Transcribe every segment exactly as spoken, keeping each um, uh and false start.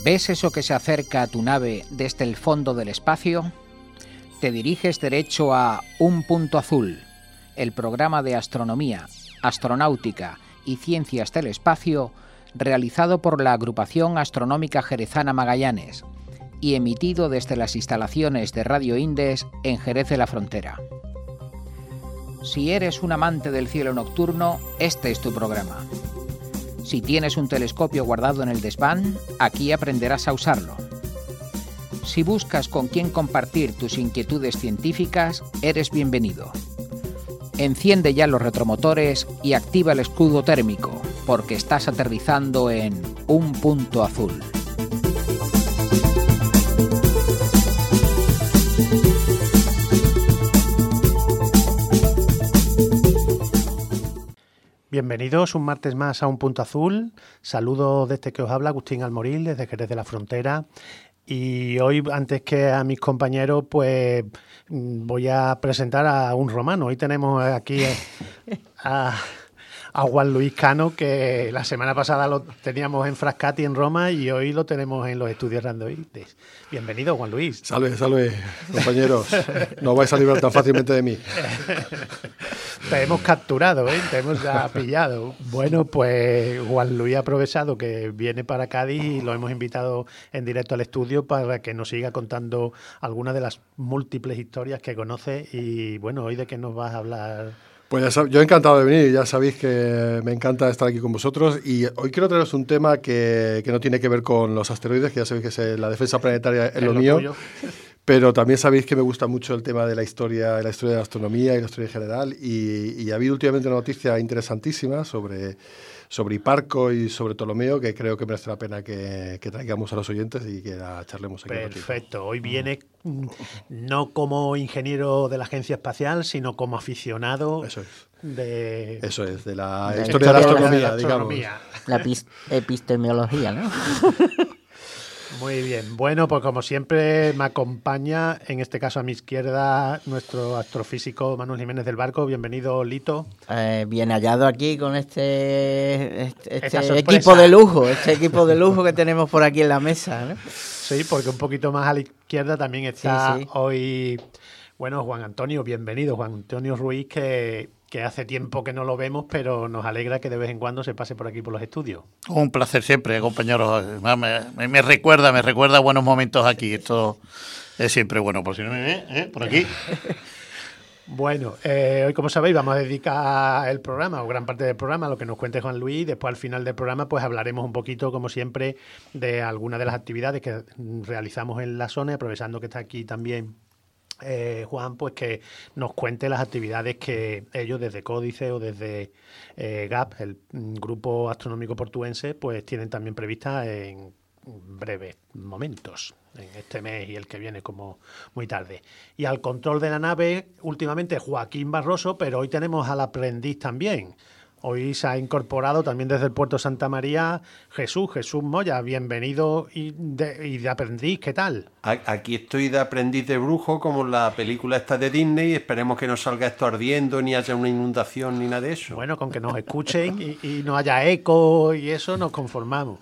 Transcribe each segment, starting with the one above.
¿Ves eso que se acerca a tu nave desde el fondo del espacio? Te diriges derecho a Un Punto Azul, el programa de astronomía, astronáutica y ciencias del espacio realizado por la Agrupación Astronómica Jerezana Magallanes y emitido desde las instalaciones de Radio Indes en Jerez de la Frontera. Si eres un amante del cielo nocturno, este es tu programa. Si tienes un telescopio guardado en el desván, aquí aprenderás a usarlo. Si buscas con quién compartir tus inquietudes científicas, eres bienvenido. Enciende ya los retromotores y activa el escudo térmico, porque estás aterrizando en Un Punto Azul. Bienvenidos un martes más a Un Punto Azul. Saludos desde que os habla Agustín Almoril, desde Jerez de la Frontera. Y hoy, antes que a mis compañeros, pues voy a presentar a un romano. Hoy tenemos aquí a, a Juan Luis Cano, que la semana pasada lo teníamos en Frascati, en Roma, y hoy lo tenemos en los estudios Randoides. Bienvenido, Juan Luis. Salve, salve, compañeros. No vais a librar tan fácilmente de mí. Te hemos capturado, ¿eh? Te hemos ya pillado. Bueno, pues Juan Luis ha aprovechado que viene para Cádiz y lo hemos invitado en directo al estudio para que nos siga contando algunas de las múltiples historias que conoce. Y bueno, hoy de qué nos vas a hablar. Pues ya sab- yo encantado de venir, ya sabéis que me encanta estar aquí con vosotros y hoy quiero traeros un tema que, que no tiene que ver con los asteroides, que ya sabéis que es, eh, la defensa planetaria es, es lo, lo mío, tuyo. Pero también sabéis que me gusta mucho el tema de la historia, la historia de la astronomía y la historia en general y, y ha habido últimamente una noticia interesantísima sobre, sobre Hiparco y sobre Ptolomeo que creo que merece la pena que, que traigamos a los oyentes y que la charlemos aquí. Perfecto, hoy viene no como ingeniero de la Agencia Espacial, sino como aficionado. Eso es. De, Eso es, de la de historia de la astronomía, de la astronomía. digamos. La epist- epistemología, ¿no? Muy bien. Bueno, pues como siempre me acompaña, en este caso a mi izquierda, nuestro astrofísico Manuel Jiménez del Barco. Bienvenido, Lito. Eh, bien hallado aquí con este, este, Esta este sorpresa. equipo de lujo, este equipo de lujo que tenemos por aquí en la mesa, ¿no? Sí, porque un poquito más a la izquierda también está Sí, sí. hoy, bueno, Juan Antonio. Bienvenido, Juan Antonio Ruiz, que... que hace tiempo que no lo vemos, pero nos alegra que de vez en cuando se pase por aquí por los estudios. Un placer siempre, compañeros. Me, me, me recuerda, me recuerda buenos momentos aquí. Esto es siempre bueno. Por si no me ve, ¿eh? Por aquí. Bueno, eh, hoy, como sabéis, vamos a dedicar el programa, o gran parte del programa, a lo que nos cuente Juan Luis. Después, al final del programa, pues hablaremos un poquito, como siempre, de algunas de las actividades que realizamos en la zona, aprovechando que está aquí también Eh, Juan, pues que nos cuente las actividades que ellos desde Códice o desde eh, G A P, el Grupo Astronómico Portuense, pues tienen también previstas en breves momentos, en este mes y el que viene como muy tarde. Y al control de la nave, últimamente Joaquín Barroso, pero hoy tenemos al aprendiz también. Hoy se ha incorporado también desde el Puerto Santa María Jesús, Jesús Moya. Bienvenido y de, y de aprendiz, ¿qué tal? Aquí estoy de aprendiz de brujo, como la película esta de Disney. Esperemos que no salga esto ardiendo, ni haya una inundación, ni nada de eso. Bueno, con que nos escuchen y, y no haya eco y eso, nos conformamos.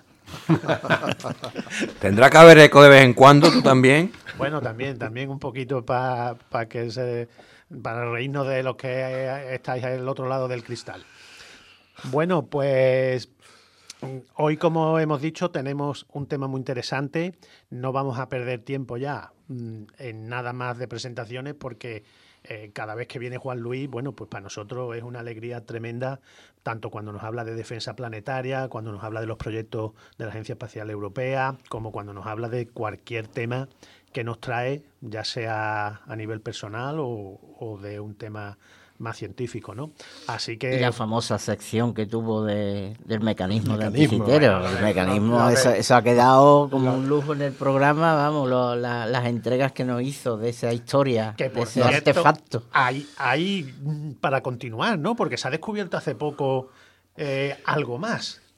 ¿Tendrá que haber eco de vez en cuando, tú también? Bueno, también, también un poquito para pa que se, para reírnos de los que estáis al otro lado del cristal. Bueno, pues hoy, como hemos dicho, tenemos un tema muy interesante. No vamos a perder tiempo ya en nada más de presentaciones porque eh, cada vez que viene Juan Luis, bueno, pues para nosotros es una alegría tremenda, tanto cuando nos habla de defensa planetaria, cuando nos habla de los proyectos de la Agencia Espacial Europea, como cuando nos habla de cualquier tema que nos trae, ya sea a nivel personal o, o de un tema más científico, ¿no? Así que... Y la famosa sección que tuvo de, del mecanismo, mecanismo, de anticitero. bueno, El mecanismo, lo de- eso, eso ha quedado como lo- un lujo en el programa, vamos, lo- la- las entregas que nos hizo de esa historia, Que de por ese cierto, artefacto. hay, hay mm, para continuar, ¿no? Porque se ha descubierto hace poco eh, algo más.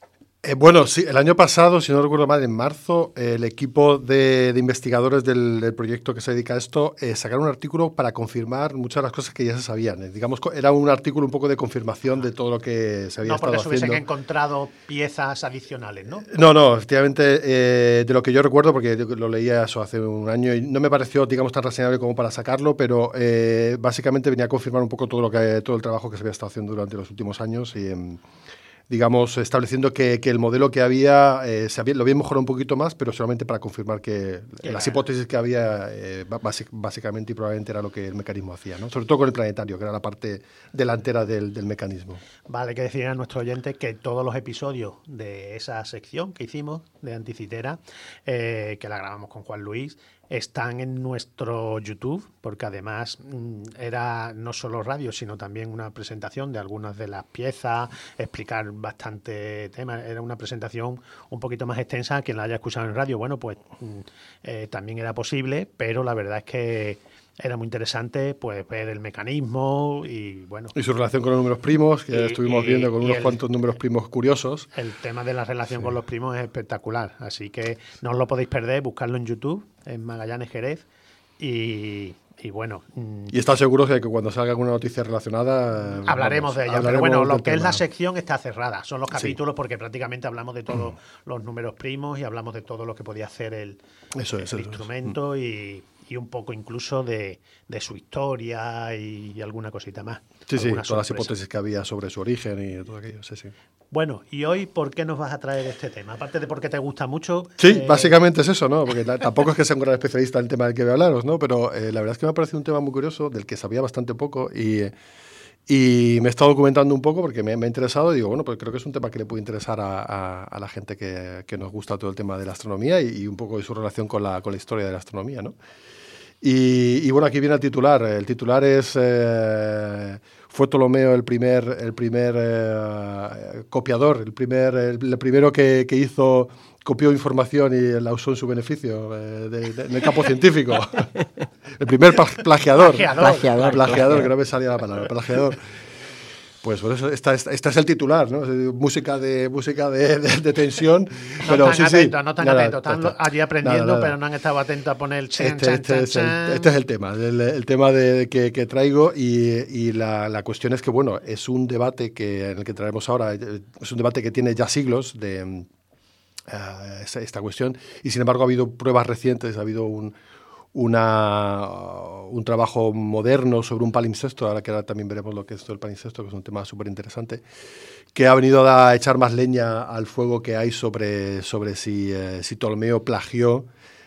Eh, bueno, sí, el año pasado, si no recuerdo mal, en marzo, eh, el equipo de, de investigadores del, del proyecto que se dedica a esto eh, sacaron un artículo para confirmar muchas de las cosas que ya se sabían. Eh, digamos, era un artículo un poco de confirmación de todo lo que se había no, estado haciendo. No, porque se hubiesen encontrado piezas adicionales, ¿no? No, no, efectivamente, eh, de lo que yo recuerdo, porque lo leía eso hace un año y no me pareció, digamos, tan reseñable como para sacarlo, pero eh, básicamente venía a confirmar un poco todo lo que todo el trabajo que se había estado haciendo durante los últimos años y... Eh, digamos, estableciendo que, que el modelo que había, eh, se había, lo había mejorado un poquito más, pero solamente para confirmar que Qué las hipótesis que había eh, basic, básicamente y probablemente era lo que el mecanismo hacía, ¿no? Sobre todo con el planetario, que era la parte delantera del, del mecanismo. Vale, hay que decir a nuestros oyentes que todos los episodios de esa sección que hicimos de Anticitera, eh, que la grabamos con Juan Luis, están en nuestro YouTube, porque además mmm, era no solo radio, sino también una presentación de algunas de las piezas, explicar bastante temas. Era una presentación un poquito más extensa. Quien la haya escuchado en radio, bueno, pues mmm, eh, también era posible, pero la verdad es que era muy interesante pues ver el mecanismo y bueno. Y su relación con los números primos, que y, ya estuvimos y, viendo con unos el, cuantos números primos curiosos. El tema de la relación sí. con los primos es espectacular, así que no os lo podéis perder, buscarlo en YouTube, en Magallanes Jerez y... Y bueno. Y está seguro que cuando salga alguna noticia relacionada. Hablaremos vamos, de ella. Pero bueno, lo que tema. es la sección está cerrada. Son los capítulos, sí. porque prácticamente hablamos de todos mm. los números primos y hablamos de todo lo que podía hacer el, eso el, es, el eso instrumento es. y, y un poco incluso de, de su historia y, y alguna cosita más. Sí, sí, todas las hipótesis que había sobre su origen y todo aquello. Sí, sí. Bueno, y hoy, ¿por qué nos vas a traer este tema? Aparte de porque te gusta mucho. Sí, eh... básicamente es eso, ¿no? Porque la, tampoco es que sea un gran especialista en el tema del que voy a hablaros, ¿no? Pero eh, la verdad es que me ha parecido un tema muy curioso, del que sabía bastante poco y, y me he estado documentando un poco porque me, me ha interesado y digo, bueno, pues creo que es un tema que le puede interesar a, a, a la gente que, que nos gusta todo el tema de la astronomía y, y un poco de su relación con la, con la historia de la astronomía, ¿no? Y, y bueno, aquí viene el titular. El titular es... Eh, fue Ptolomeo el primer, el primer eh, copiador, el, primer, el, el primero que, que hizo, copió información y la usó en su beneficio eh, de, de, en el campo científico. El primer plagiador. Plagiador, plagiador, plagiador, que no me salía la palabra, plagiador. Pues por eso esta, esta, esta es el titular, ¿no? Música de música de, de, de tensión. No pero están sí, atentos, sí, no están nada, atentos, están nada, allí aprendiendo, nada, nada. pero no han estado atentos a poner el chan, este, chan, este, chan, es el, chan. este es el tema, el, el tema de, que, que traigo y, y la, la cuestión es que, bueno, es un debate que, en el que traemos ahora, es un debate que tiene ya siglos de uh, esta, esta cuestión y, sin embargo, ha habido pruebas recientes, ha habido un... Una, un trabajo moderno sobre un palimpsesto, ahora que ahora también veremos lo que es todo el palimpsesto, que es un tema súper interesante, que ha venido a echar más leña al fuego que hay sobre, sobre si, eh, si Ptolomeo plagió,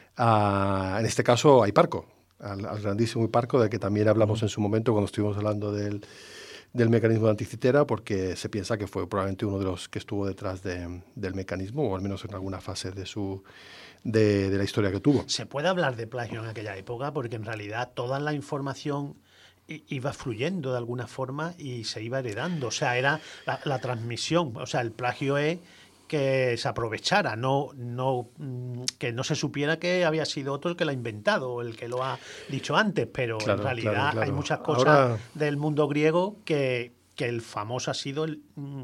a, en este caso, a Hiparco, al, al grandísimo Hiparco, del que también hablamos en su momento cuando estuvimos hablando del, del mecanismo de Anticitera, porque se piensa que fue probablemente uno de los que estuvo detrás de, del mecanismo, o al menos en alguna fase de su... De, de la historia que tuvo. ¿Se puede hablar de plagio en aquella época? Porque en realidad toda la información iba fluyendo de alguna forma y se iba heredando. O sea, era la, la transmisión. O sea, el plagio es que se aprovechara, no, no, que no se supiera que había sido otro el que lo ha inventado o el que lo ha dicho antes. Pero claro, en realidad claro, claro. hay muchas cosas Ahora... del mundo griego que, que el famoso ha sido el...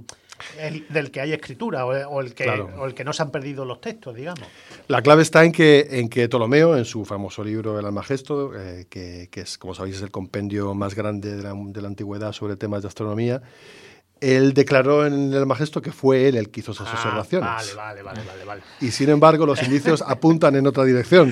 El, del que hay escritura o, o, el que, claro. o el que no se han perdido los textos, digamos. La clave está en que, en que Ptolomeo, en su famoso libro El Almagesto, eh, que, que es, como sabéis, es el compendio más grande de la, de la antigüedad sobre temas de astronomía, él declaró en el Almagesto que fue él el que hizo esas ah, observaciones. Vale, vale, vale, vale, vale. Y sin embargo, los indicios apuntan en otra dirección.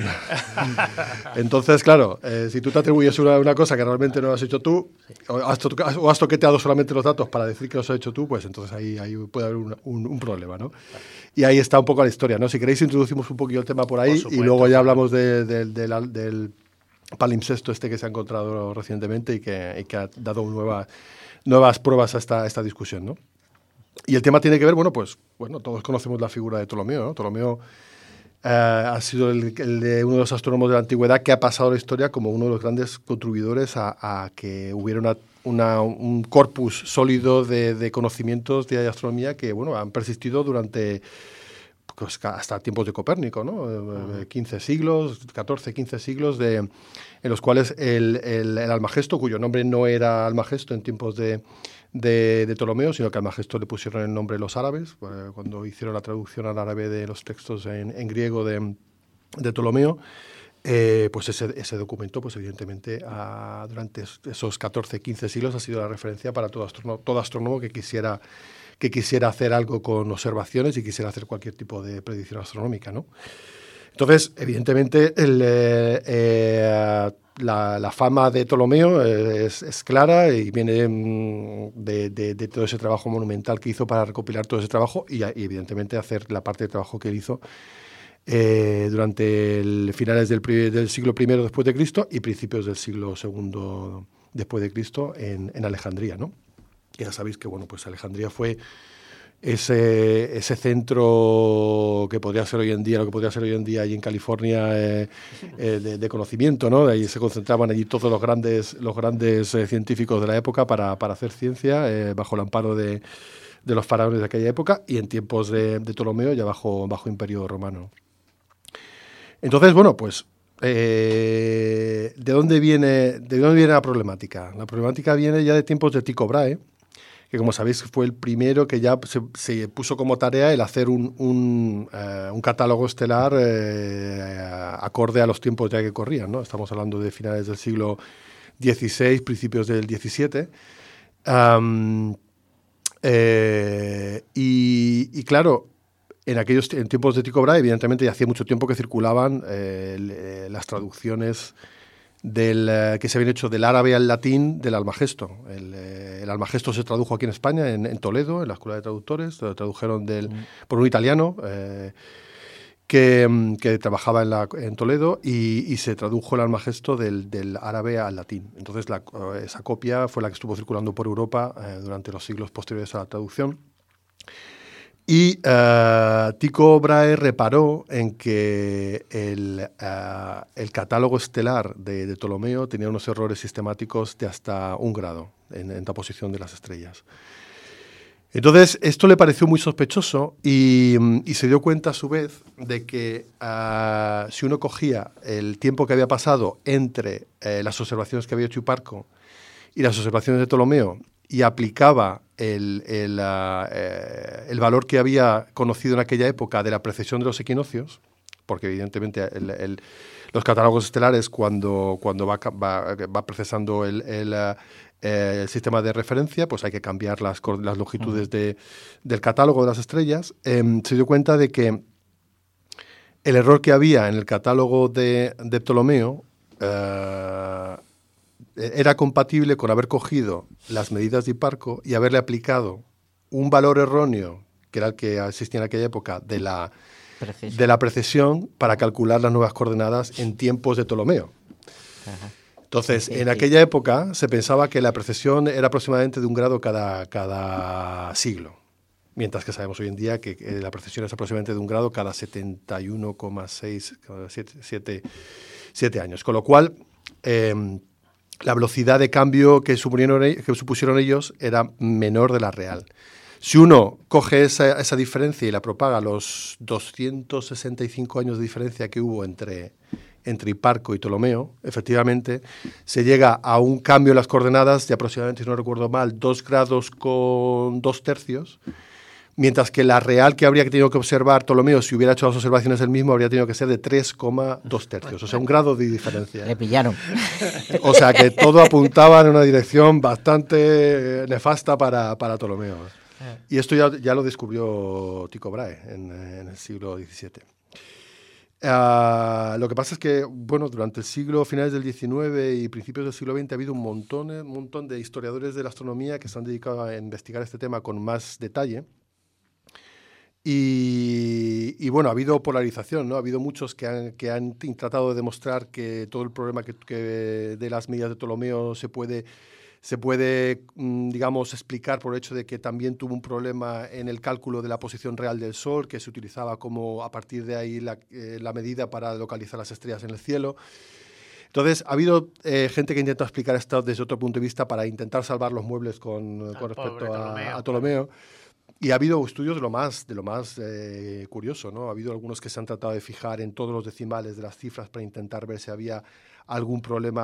Entonces, claro, eh, si tú te atribuyes una, una cosa que realmente no has hecho tú, sí. o, has to, o has toqueteado solamente los datos para decir que los has hecho tú, pues entonces ahí, ahí puede haber un, un, un problema, ¿no? Y ahí está un poco la historia, ¿no? Si queréis, introducimos un poquillo el tema por ahí por supuesto, y luego ya hablamos de, de, de la, del palimpsesto este que se ha encontrado recientemente y que, y que ha dado una nueva... nuevas pruebas a esta, esta discusión, ¿no? Y el tema tiene que ver, bueno, pues, bueno, todos conocemos la figura de Ptolomeo, ¿no? Ptolomeo eh, ha sido el, el de uno de los astrónomos de la antigüedad que ha pasado a la historia como uno de los grandes contribuidores a, a que hubiera una, una, un corpus sólido de, de conocimientos de astronomía que, bueno, han persistido durante... Pues hasta tiempos de Copérnico, ¿no? Uh-huh. quince siglos, catorce, quince siglos, de, en los cuales el, el, el Almagesto, cuyo nombre no era Almagesto en tiempos de, de, de Ptolomeo, sino que al Almagesto le pusieron el nombre los árabes, eh, cuando hicieron la traducción al árabe de los textos en, en griego de, de Ptolomeo. Eh, pues ese, ese documento, pues evidentemente, a, durante esos catorce, quince siglos ha sido la referencia para todo astrónomo, todo astrónomo que quisiera, que quisiera hacer algo con observaciones y quisiera hacer cualquier tipo de predicción astronómica, ¿no? Entonces, evidentemente, el, eh, eh, la, la fama de Ptolomeo es, es clara y viene mm, de, de, de todo ese trabajo monumental que hizo para recopilar todo ese trabajo y, y evidentemente, hacer la parte de trabajo que él hizo Eh, durante el finales del, del siglo primero después de Cristo y principios del siglo segundo después de Cristo en, en Alejandría, ¿no? Y ya sabéis que bueno, pues Alejandría fue ese, ese centro que podría ser hoy en día, lo que podría ser hoy en día allí en California, eh, eh, de, de conocimiento, ¿no? Ahí se concentraban allí todos los grandes, los grandes eh, científicos de la época para, para hacer ciencia, eh, bajo el amparo de, de los faraones de aquella época y en tiempos de, de Ptolomeo ya bajo, bajo Imperio Romano. Entonces, bueno, pues, eh, ¿de dónde viene, de dónde viene la problemática? La problemática viene ya de tiempos de Tycho Brahe, que como sabéis fue el primero que ya se, se puso como tarea el hacer un, un, uh, un catálogo estelar eh, acorde a los tiempos ya que corrían, ¿no? Estamos hablando de finales del siglo dieciséis, principios del diecisiete. Um, eh, y, y claro, En aquellos en tiempos de Tycho Brahe, evidentemente, ya hacía mucho tiempo que circulaban eh, las traducciones del, eh, que se habían hecho del árabe al latín del Almagesto. El, eh, el Almagesto se tradujo aquí en España, en, en Toledo, en la Escuela de Traductores. Lo tradujeron del, mm. por un italiano eh, que, que trabajaba en, la, en Toledo y, y se tradujo el Almagesto del, del árabe al latín. Entonces, la, esa copia fue la que estuvo circulando por Europa eh, durante los siglos posteriores a la traducción. Y uh, Tycho Brahe reparó en que el, uh, el catálogo estelar de, de Ptolomeo tenía unos errores sistemáticos de hasta un grado en, en la posición de las estrellas. Entonces, esto le pareció muy sospechoso y, y se dio cuenta a su vez de que uh, si uno cogía el tiempo que había pasado entre uh, las observaciones que había hecho Hiparco y las observaciones de Ptolomeo y aplicaba el, el, uh, eh, el valor que había conocido en aquella época de la precesión de los equinoccios, porque evidentemente el, el, los catálogos estelares cuando, cuando va, va, va procesando el, el, uh, eh, el sistema de referencia, pues hay que cambiar las, las longitudes de, del catálogo de las estrellas, eh, se dio cuenta de que el error que había en el catálogo de, de Ptolomeo uh, era compatible con haber cogido las medidas de Hiparco y haberle aplicado un valor erróneo, que era el que existía en aquella época, de la, de la precesión para calcular las nuevas coordenadas en tiempos de Ptolomeo. Ajá. Entonces, sí, en sí. aquella época se pensaba que la precesión era aproximadamente de un grado cada, cada siglo, mientras que sabemos hoy en día que, que la precesión es aproximadamente de un grado cada setenta y uno coma seis, siete años. Con lo cual, eh, la velocidad de cambio que supusieron, que supusieron ellos era menor de la real. Si uno coge esa, esa diferencia y la propaga los doscientos sesenta y cinco años de diferencia que hubo entre, entre Hiparco y Ptolomeo, efectivamente, se llega a un cambio en las coordenadas de aproximadamente, si no recuerdo mal, dos grados con dos tercios, mientras que la real que habría tenido que observar Ptolomeo, si hubiera hecho las observaciones él mismo, habría tenido que ser de tres coma dos tercios, o sea, un grado de diferencia. Le pillaron. O sea, que todo apuntaba en una dirección bastante nefasta para, para Ptolomeo. Y esto ya, ya lo descubrió Tycho Brahe en, en el siglo diecisiete. Uh, lo que pasa es que, bueno, durante el siglo, finales del diecinueve y principios del siglo veinte, ha habido un montón, un montón de historiadores de la astronomía que se han dedicado a investigar este tema con más detalle. Y, y bueno, ha habido polarización, ¿no? Ha habido muchos que han, que han tratado de demostrar que todo el problema que, que de las medidas de Ptolomeo se puede, se puede, digamos, explicar por el hecho de que también tuvo un problema en el cálculo de la posición real del Sol, que se utilizaba como a partir de ahí la, eh, la medida para localizar las estrellas en el cielo. Entonces, ha habido eh, gente que intenta explicar esto desde otro punto de vista para intentar salvar los muebles con, con respecto a Ptolomeo. A Ptolomeo. Y ha habido estudios de lo más, de lo más eh, curioso, ¿no? Ha habido algunos que se han tratado de fijar en todos los decimales de las cifras para intentar ver si había algún problema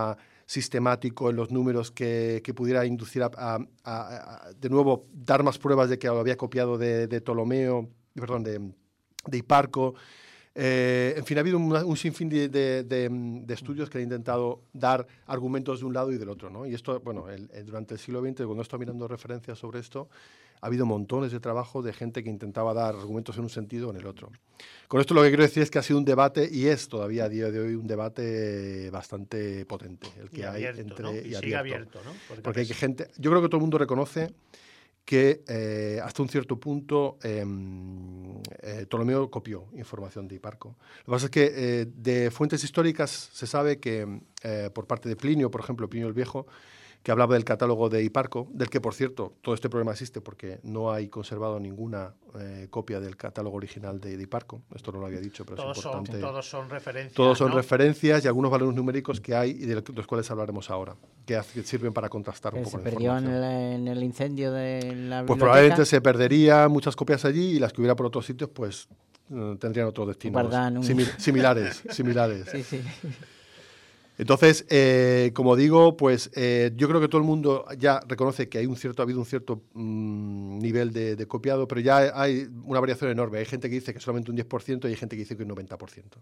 sistemático en los números que, que pudiera inducir a, a, a, a, de nuevo, dar más pruebas de que lo había copiado de, de Ptolomeo, perdón, de, de Hiparco. Eh, en fin, ha habido un, un sinfín de, de, de, de estudios que han intentado dar argumentos de un lado y del otro, ¿no? Y esto, bueno, el, el, durante el siglo veinte, cuando estoy mirando referencias sobre esto, ha habido montones de trabajo de gente que intentaba dar argumentos en un sentido o en el otro. Con esto lo que quiero decir es que ha sido un debate, y es todavía a día de hoy un debate bastante potente, el que y hay abierto, entre... ¿no? Y, y sigue abierto, abierto, ¿no? Porque, Porque hay que gente... Yo creo que todo el mundo reconoce que eh, hasta un cierto punto eh, eh, Ptolomeo copió información de Hiparco. Lo que pasa es que eh, de fuentes históricas se sabe que eh, por parte de Plinio, por ejemplo, Plinio el Viejo, que hablaba del catálogo de Hiparco, del que, por cierto, todo este problema existe porque no hay conservado ninguna eh, copia del catálogo original de, de Hiparco. Esto no lo había dicho, pero todos es importante. Son, todos son referencias. Todos son ¿no? referencias y algunos valores numéricos que hay y de los cuales hablaremos ahora, que, hace, que sirven para contrastar un ¿Que poco se la perdió en información. el, en el incendio de la Pues biblioteca? probablemente se perderían muchas copias allí y las que hubiera por otros sitios, pues eh, tendrían otros destinos un... simil similares. similares. Sí, sí. Entonces, eh, como digo, pues eh, yo creo que todo el mundo ya reconoce que hay un cierto, ha habido un cierto mmm, nivel de, de copiado, pero ya hay una variación enorme. Hay gente que dice que solamente un diez por ciento y hay gente que dice que un noventa por ciento.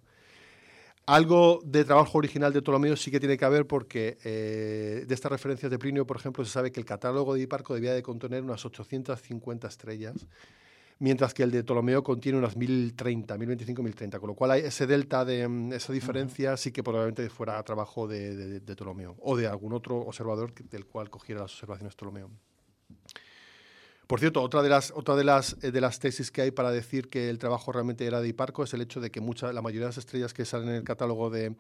Algo de trabajo original de Ptolomeo sí que tiene que haber porque eh, de estas referencias de Plinio, por ejemplo, se sabe que el catálogo de Hiparco debía de contener unas ochocientas cincuenta estrellas, mientras que el de Ptolomeo contiene unas mil treinta, mil veinticinco, mil treinta, con lo cual hay ese delta, de esa diferencia, sí que probablemente fuera trabajo de, de, de Ptolomeo o de algún otro observador que, del cual cogiera las observaciones Ptolomeo. Por cierto, otra de las, otra de las, eh, de las tesis que hay para decir que el trabajo realmente era de Hiparco es el hecho de que mucha, la mayoría de las estrellas que salen en el catálogo de,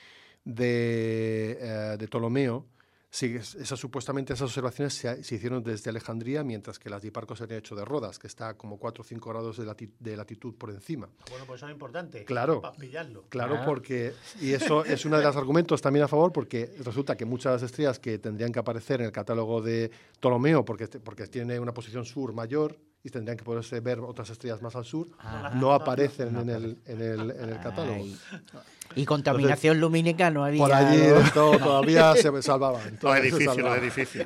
de, eh, de Ptolomeo, sí, esas, supuestamente esas observaciones se, se hicieron desde Alejandría, mientras que las de Hiparco se habían hecho de Rodas, que está como cuatro o cinco grados de, lati de latitud por encima. Bueno, pues eso es importante. Claro, para pillarlo. Claro, Ah. porque, y eso es uno de los argumentos también a favor, porque resulta que muchas estrellas que tendrían que aparecer en el catálogo de Ptolomeo, porque, porque tiene una posición sur mayor, y tendrían que poderse ver otras estrellas más al sur, Ah. no aparecen no, en, el, en, el, en el catálogo. Ay. Y contaminación Entonces, lumínica no había. por allí ¿no? esto todavía se salvaban. Los edificios, se los salvaban. edificios.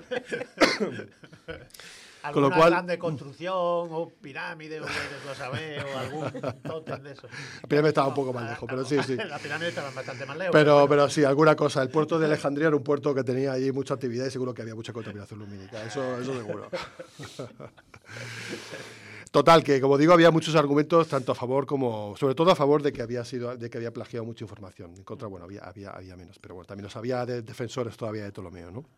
Con lo Alguna cual- grande construcción o pirámide o de cosa ve, o algún tótem de eso. La pirámide estaba un poco más lejos, pero sí, sí. La pirámide estaba bastante más lejos. Pero, bueno. pero sí, alguna cosa. El puerto de Alejandría era un puerto que tenía allí mucha actividad y seguro que había mucha contaminación lumínica. Eso, eso seguro. Total, que como digo, había muchos argumentos, tanto a favor como, sobre todo a favor de que había sido, de que había plagiado mucha información. En contra, bueno, había, había, había menos, pero bueno, también los había de defensores todavía de Ptolomeo, ¿no?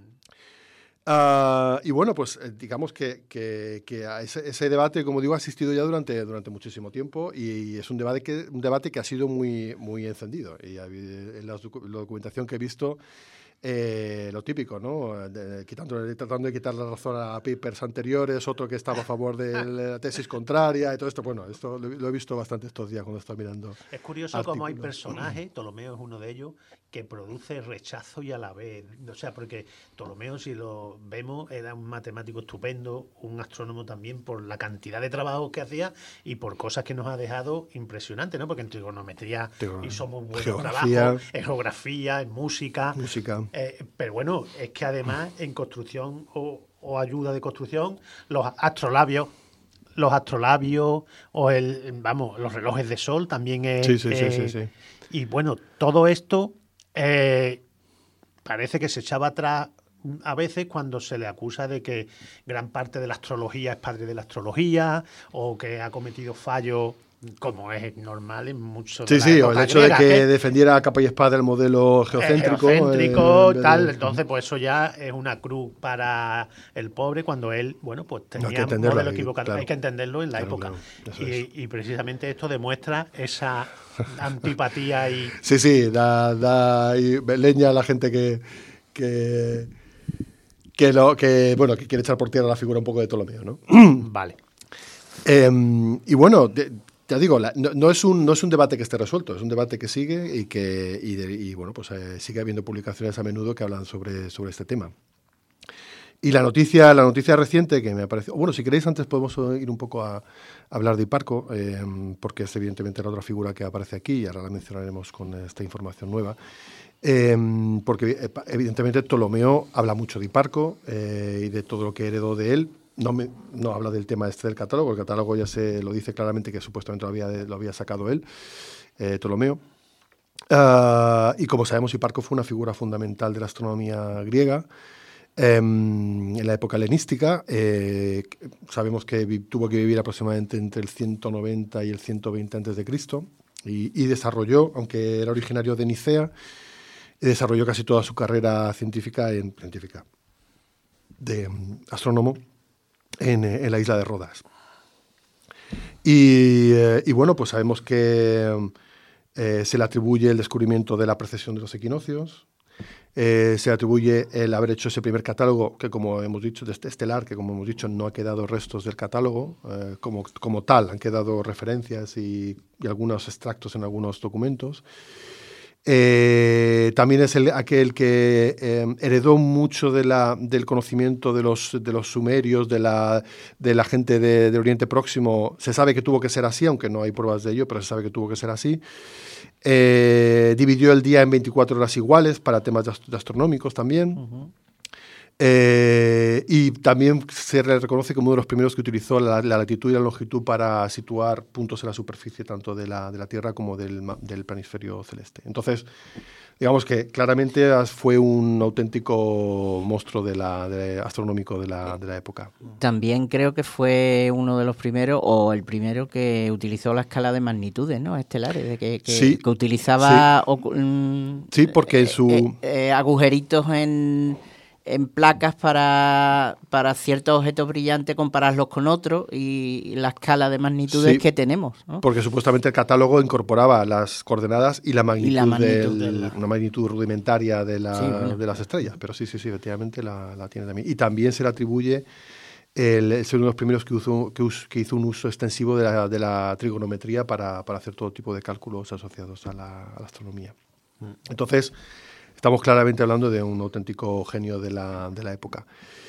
Uh, y bueno, pues eh, digamos que, que, que a ese, ese debate, como digo, ha existido ya durante, durante muchísimo tiempo y es un debate que, un debate que ha sido muy, muy encendido. Y en la, la documentación que he visto, eh, lo típico, ¿no? De, quitando, tratando de quitar la razón a papers anteriores, otro que estaba a favor de la tesis contraria y todo esto. Bueno, esto lo, lo he visto bastante estos días cuando estaba mirando. Es curioso artículos. cómo hay personajes, Ptolomeo es uno de ellos, que produce rechazo y a la vez. O sea, porque Ptolomeo, si lo vemos, era un matemático estupendo, un astrónomo también por la cantidad de trabajos que hacía y por cosas que nos ha dejado impresionantes, ¿no? Porque en trigonometría Trigon- hizo muy buenos geografía. trabajos, en geografía, en música. Música. Eh, pero bueno, es que además en construcción o, o ayuda de construcción, los astrolabios, los astrolabios o el, vamos, los relojes de sol también es. Sí, sí, sí, eh, sí, sí. Y bueno, todo esto eh, parece que se echaba atrás a veces cuando se le acusa de que gran parte de la astrología es padre de la astrología o que ha cometido fallos, como es normal en muchos Sí, de la sí, o el época hecho griega, de que que- defendiera a capa y espada el modelo geocéntrico. Eh, geocéntrico, eh, en vez tal. de- Entonces, pues eso ya es una cruz para el pobre cuando él, bueno, pues hay que tenía un entenderlo modelo ahí, equivocado. claro. Hay que entenderlo en la Claro, época. claro, eso Y, es. y precisamente esto demuestra esa antipatía y... Sí, sí, da, da y leña a la gente que, que, que, lo, que, bueno, que quiere echar por tierra la figura un poco de Ptolomeo, ¿no? Vale. Eh, y bueno, de, ya digo, la, no, no, es un, no es un debate que esté resuelto, es un debate que sigue y que y, de, y bueno, pues eh, sigue habiendo publicaciones a menudo que hablan sobre, sobre este tema. Y la noticia, la noticia reciente que me ha parecido... Bueno, si queréis, antes podemos ir un poco a, a hablar de Hiparco, eh, porque es evidentemente la otra figura que aparece aquí y ahora la mencionaremos con esta información nueva. Eh, porque evidentemente Ptolomeo habla mucho de Hiparco eh, y de todo lo que heredó de él. No, me, no habla del tema este del catálogo, el catálogo ya se lo dice claramente que supuestamente lo había, lo había sacado él, eh, Ptolomeo. Uh, y como sabemos, Hiparco fue una figura fundamental de la astronomía griega eh, en la época helenística. Eh, sabemos que vi, tuvo que vivir aproximadamente entre el ciento noventa y el ciento veinte antes de Cristo y, y desarrolló, aunque era originario de Nicea, desarrolló casi toda su carrera científica, en, científica de um, astrónomo en, en la isla de Rodas. Y, eh, y bueno, pues sabemos que eh, se le atribuye el descubrimiento de la precesión de los equinoccios, eh, se le atribuye el haber hecho ese primer catálogo que, como hemos dicho, de este estelar, que como hemos dicho no ha quedado restos del catálogo eh, como, como tal, han quedado referencias y, y algunos extractos en algunos documentos. Eh, también es el, aquel que eh, heredó mucho de la, del conocimiento de los, de los sumerios, de la, de la gente de, de Oriente Próximo. Se sabe que tuvo que ser así, aunque no hay pruebas de ello, pero se sabe que tuvo que ser así. Eh, dividió el día en veinticuatro horas iguales para temas de, ast- de astronómicos también. Uh-huh. Eh, y también se le reconoce como uno de los primeros que utilizó la, la latitud y la longitud para situar puntos en la superficie tanto de la, de la Tierra como del, del planisferio celeste. Entonces, digamos que claramente fue un auténtico monstruo de la, de, astronómico de la, de la época. También creo que fue uno de los primeros, o el primero que utilizó la escala de magnitudes, ¿no? Estelares, de que, que, sí, que utilizaba sí. O, mm, sí, porque en su... eh, eh, agujeritos en... en placas para, para ciertos objetos brillantes, compararlos con otros y, y la escala de magnitudes sí, que tenemos, ¿no? Porque supuestamente el catálogo incorporaba las coordenadas y la magnitud, y la magnitud del, de la... una magnitud rudimentaria de, la, sí, bueno. de las estrellas. Pero sí, sí, sí, efectivamente la, la tiene también. Y también se le atribuye el, el ser uno de los primeros que, usó, que, us, que hizo un uso extensivo de la, de la trigonometría para, para hacer todo tipo de cálculos asociados a la, a la astronomía. Entonces, estamos claramente hablando de un auténtico genio de la, de la época.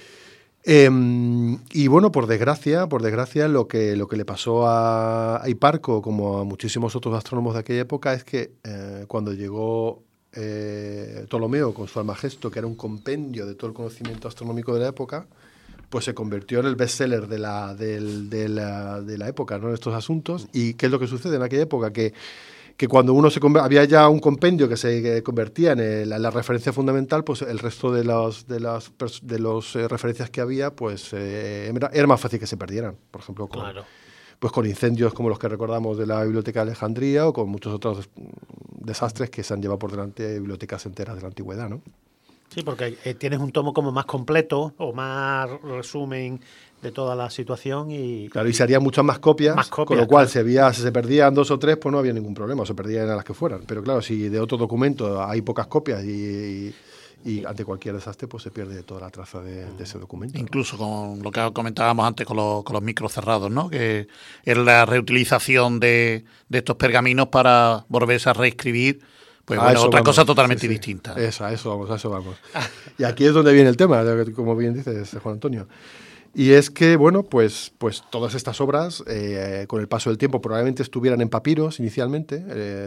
Eh, y bueno, por desgracia, por desgracia, lo que, lo que le pasó a, a Hiparco, como a muchísimos otros astrónomos de aquella época, es que eh, cuando llegó eh, Ptolomeo con su Almagesto, que era un compendio de todo el conocimiento astronómico de la época, pues se convirtió en el bestseller de la, de, de la, de la época, ¿no?, en estos asuntos. ¿Y qué es lo que sucede en aquella época? Que que cuando uno se había ya un compendio que se convertía en, el, en la referencia fundamental, pues el resto de las de las de los eh, referencias que había, pues eh, era, era más fácil que se perdieran. Por ejemplo, con, claro. pues con incendios como los que recordamos de la Biblioteca de Alejandría o con muchos otros desastres que se han llevado por delante bibliotecas enteras de la antigüedad, ¿no? Sí, porque eh, tienes un tomo como más completo o más resumen de toda la situación y... Claro, y se harían muchas más copias, más copias con lo cual claro. si, había, si se perdían dos o tres, pues no había ningún problema, o se perdían a las que fueran. Pero claro, si de otro documento hay pocas copias y, y, y ante cualquier desastre, pues se pierde toda la traza de, de ese documento. Incluso con lo que comentábamos antes con los, con los micros cerrados, ¿no? Que es la reutilización de, de estos pergaminos para volverse a reescribir. Pues bueno, otra vamos. cosa totalmente sí, sí. distinta. Eso, a eso vamos, a eso vamos. Y aquí es donde viene el tema, como bien dices, Juan Antonio. Y es que, bueno, pues, pues todas estas obras, eh, con el paso del tiempo, probablemente estuvieran en papiros inicialmente,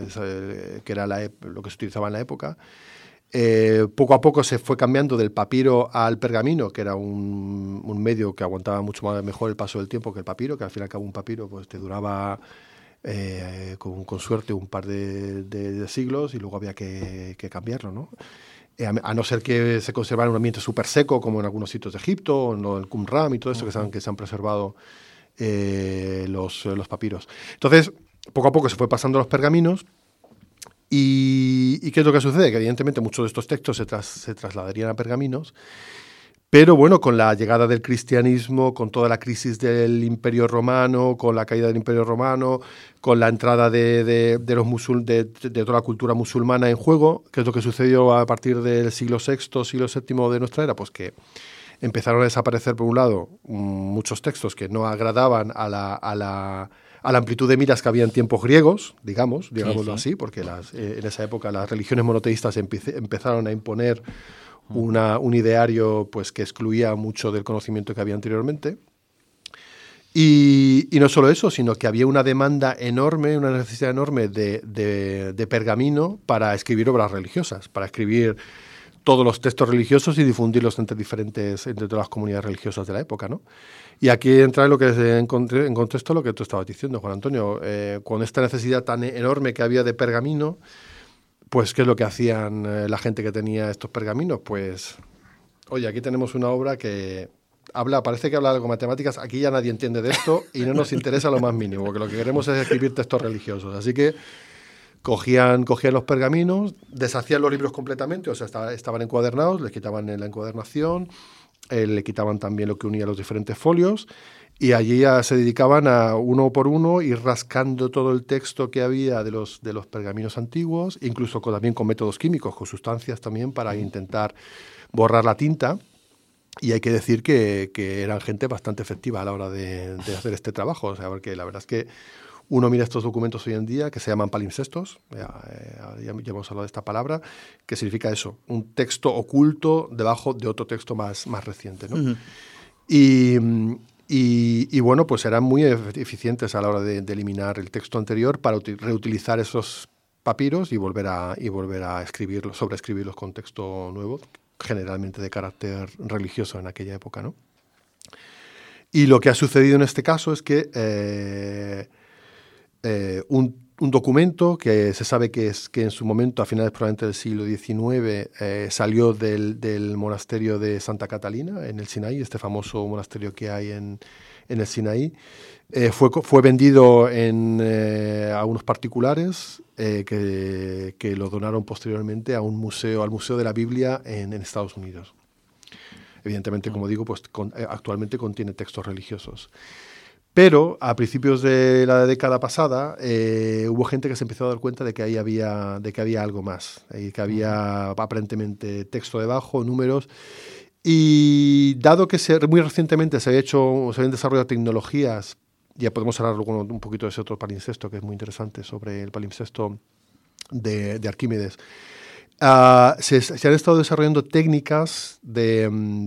eh, que era la, lo que se utilizaba en la época. Eh, poco a poco se fue cambiando del papiro al pergamino, que era un, un medio que aguantaba mucho más, mejor el paso del tiempo que el papiro, que al fin y al cabo un papiro pues te duraba... Eh, con, con suerte un par de, de, de siglos y luego había que, que cambiarlo, ¿no? Eh, a, a no ser que se conservara en un ambiente súper seco como en algunos sitios de Egipto o en el Qumran y todo eso, uh-huh. que, se han, que se han preservado eh, los, los papiros. Entonces, poco a poco se fue pasando a los pergaminos y, y ¿qué es lo que sucede? Que evidentemente muchos de estos textos se, tras, se trasladarían a pergaminos. Pero bueno, con la llegada del cristianismo, con toda la crisis del Imperio Romano, con la caída del Imperio Romano, con la entrada de, de, de, los musul, de, de toda la cultura musulmana en juego, ¿qué es lo que sucedió a partir del siglo sexto, siglo séptimo de nuestra era? Pues que empezaron a desaparecer, por un lado, muchos textos que no agradaban a la, a la, a la amplitud de miras que había en tiempos griegos, digamos, digámoslo sí, sí. así, porque las, eh, en esa época las religiones monoteístas empe- empezaron a imponer Una, un ideario pues, que excluía mucho del conocimiento que había anteriormente. Y, y no solo eso, sino que había una demanda enorme, una necesidad enorme de, de, de pergamino para escribir obras religiosas, para escribir todos los textos religiosos y difundirlos entre diferentes, entre todas las comunidades religiosas de la época, ¿no? Y aquí entra lo que encontré en contexto lo que tú estabas diciendo, Juan Antonio, eh, con esta necesidad tan enorme que había de pergamino, pues ¿qué es lo que hacían eh, la gente que tenía estos pergaminos? Pues, oye, aquí tenemos una obra que habla, parece que habla algo de matemáticas, aquí ya nadie entiende de esto y no nos interesa lo más mínimo, porque lo que queremos es escribir textos religiosos, así que Cogían, cogían los pergaminos, deshacían los libros completamente, o sea, estaba, estaban encuadernados, les quitaban la encuadernación, eh, le quitaban también lo que unía los diferentes folios, y allí ya se dedicaban a uno por uno ir rascando todo el texto que había de los, de los pergaminos antiguos, incluso con, también con métodos químicos, con sustancias también para intentar borrar la tinta. Y hay que decir que, que eran gente bastante efectiva a la hora de, de hacer este trabajo, o sea, porque la verdad es que uno mira estos documentos hoy en día que se llaman palimpsestos, ya, ya, ya hemos hablado de esta palabra, que significa eso, un texto oculto debajo de otro texto más, más reciente, ¿no? Uh-huh. y, y, y bueno, pues eran muy eficientes a la hora de, de eliminar el texto anterior para uti- reutilizar esos papiros y volver a, y volver a escribirlos, sobreescribirlos con texto nuevo, generalmente de carácter religioso en aquella época, ¿no? Y lo que ha sucedido en este caso es que eh, Eh, un, un documento que se sabe que, es, que en su momento, a finales probablemente del siglo diecinueve, eh, salió del, del monasterio de Santa Catalina, en el Sinaí, este famoso monasterio que hay en, en el Sinaí. Eh, fue, fue vendido en, eh, a unos particulares eh, que, que lo donaron posteriormente a un museo, al Museo de la Biblia en, en Estados Unidos. Evidentemente, como digo, pues con, eh, actualmente contiene textos religiosos. Pero a principios de la década pasada eh, hubo gente que se empezó a dar cuenta de que ahí había, de que había algo más, y que había aparentemente texto debajo, números. Y dado que se, muy recientemente se, había hecho, se habían desarrollado tecnologías, ya podemos hablar luego un poquito de ese otro palimpsesto que es muy interesante, sobre el palimpsesto de, de Arquímedes, uh, se, se han estado desarrollando técnicas de...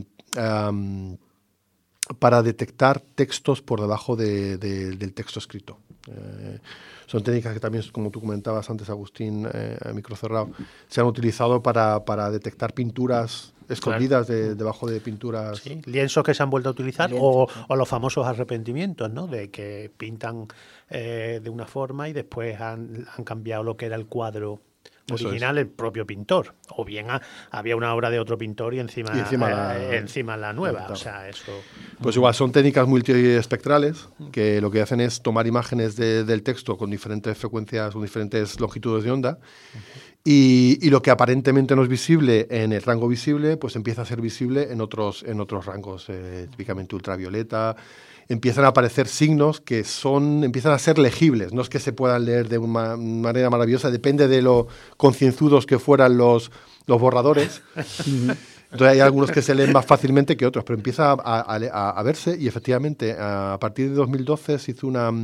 Um, para detectar textos por debajo de, de, del texto escrito. Eh, son técnicas que también, como tú comentabas antes, Agustín, eh, a micro cerrado, se han utilizado para, para detectar pinturas escondidas claro. de, debajo de pinturas. Sí, lienzos que se han vuelto a utilizar o, o los famosos arrepentimientos, ¿no? De que pintan eh, de una forma y después han, han cambiado lo que era el cuadro original, el propio pintor, o bien a, había una obra de otro pintor y encima, y encima, eh, la, encima la nueva, o sea, eso... Pues igual, son técnicas multiespectrales que lo que hacen es tomar imágenes de, del texto con diferentes frecuencias, con diferentes longitudes de onda, uh-huh. y, y lo que aparentemente no es visible en el rango visible, pues empieza a ser visible en otros, en otros rangos, eh, típicamente ultravioleta. Empiezan a aparecer signos que son, empiezan a ser legibles, no es que se puedan leer de una manera maravillosa, depende de lo concienzudos que fueran los, los borradores. Entonces hay algunos que se leen más fácilmente que otros, pero empieza a, a, a verse, y efectivamente a partir de dos mil doce se hizo una,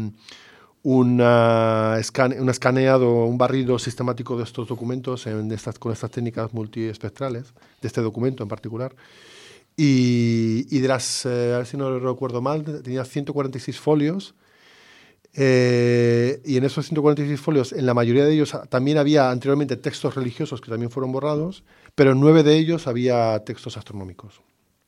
una escane, un escaneado, un barrido sistemático de estos documentos en estas, con estas técnicas multiespectrales, de este documento en particular. Y, y de las, eh, a ver si no lo recuerdo mal, tenía ciento cuarenta y seis folios, eh, y en esos ciento cuarenta y seis folios, en la mayoría de ellos también había anteriormente textos religiosos que también fueron borrados, pero en nueve de ellos había textos astronómicos.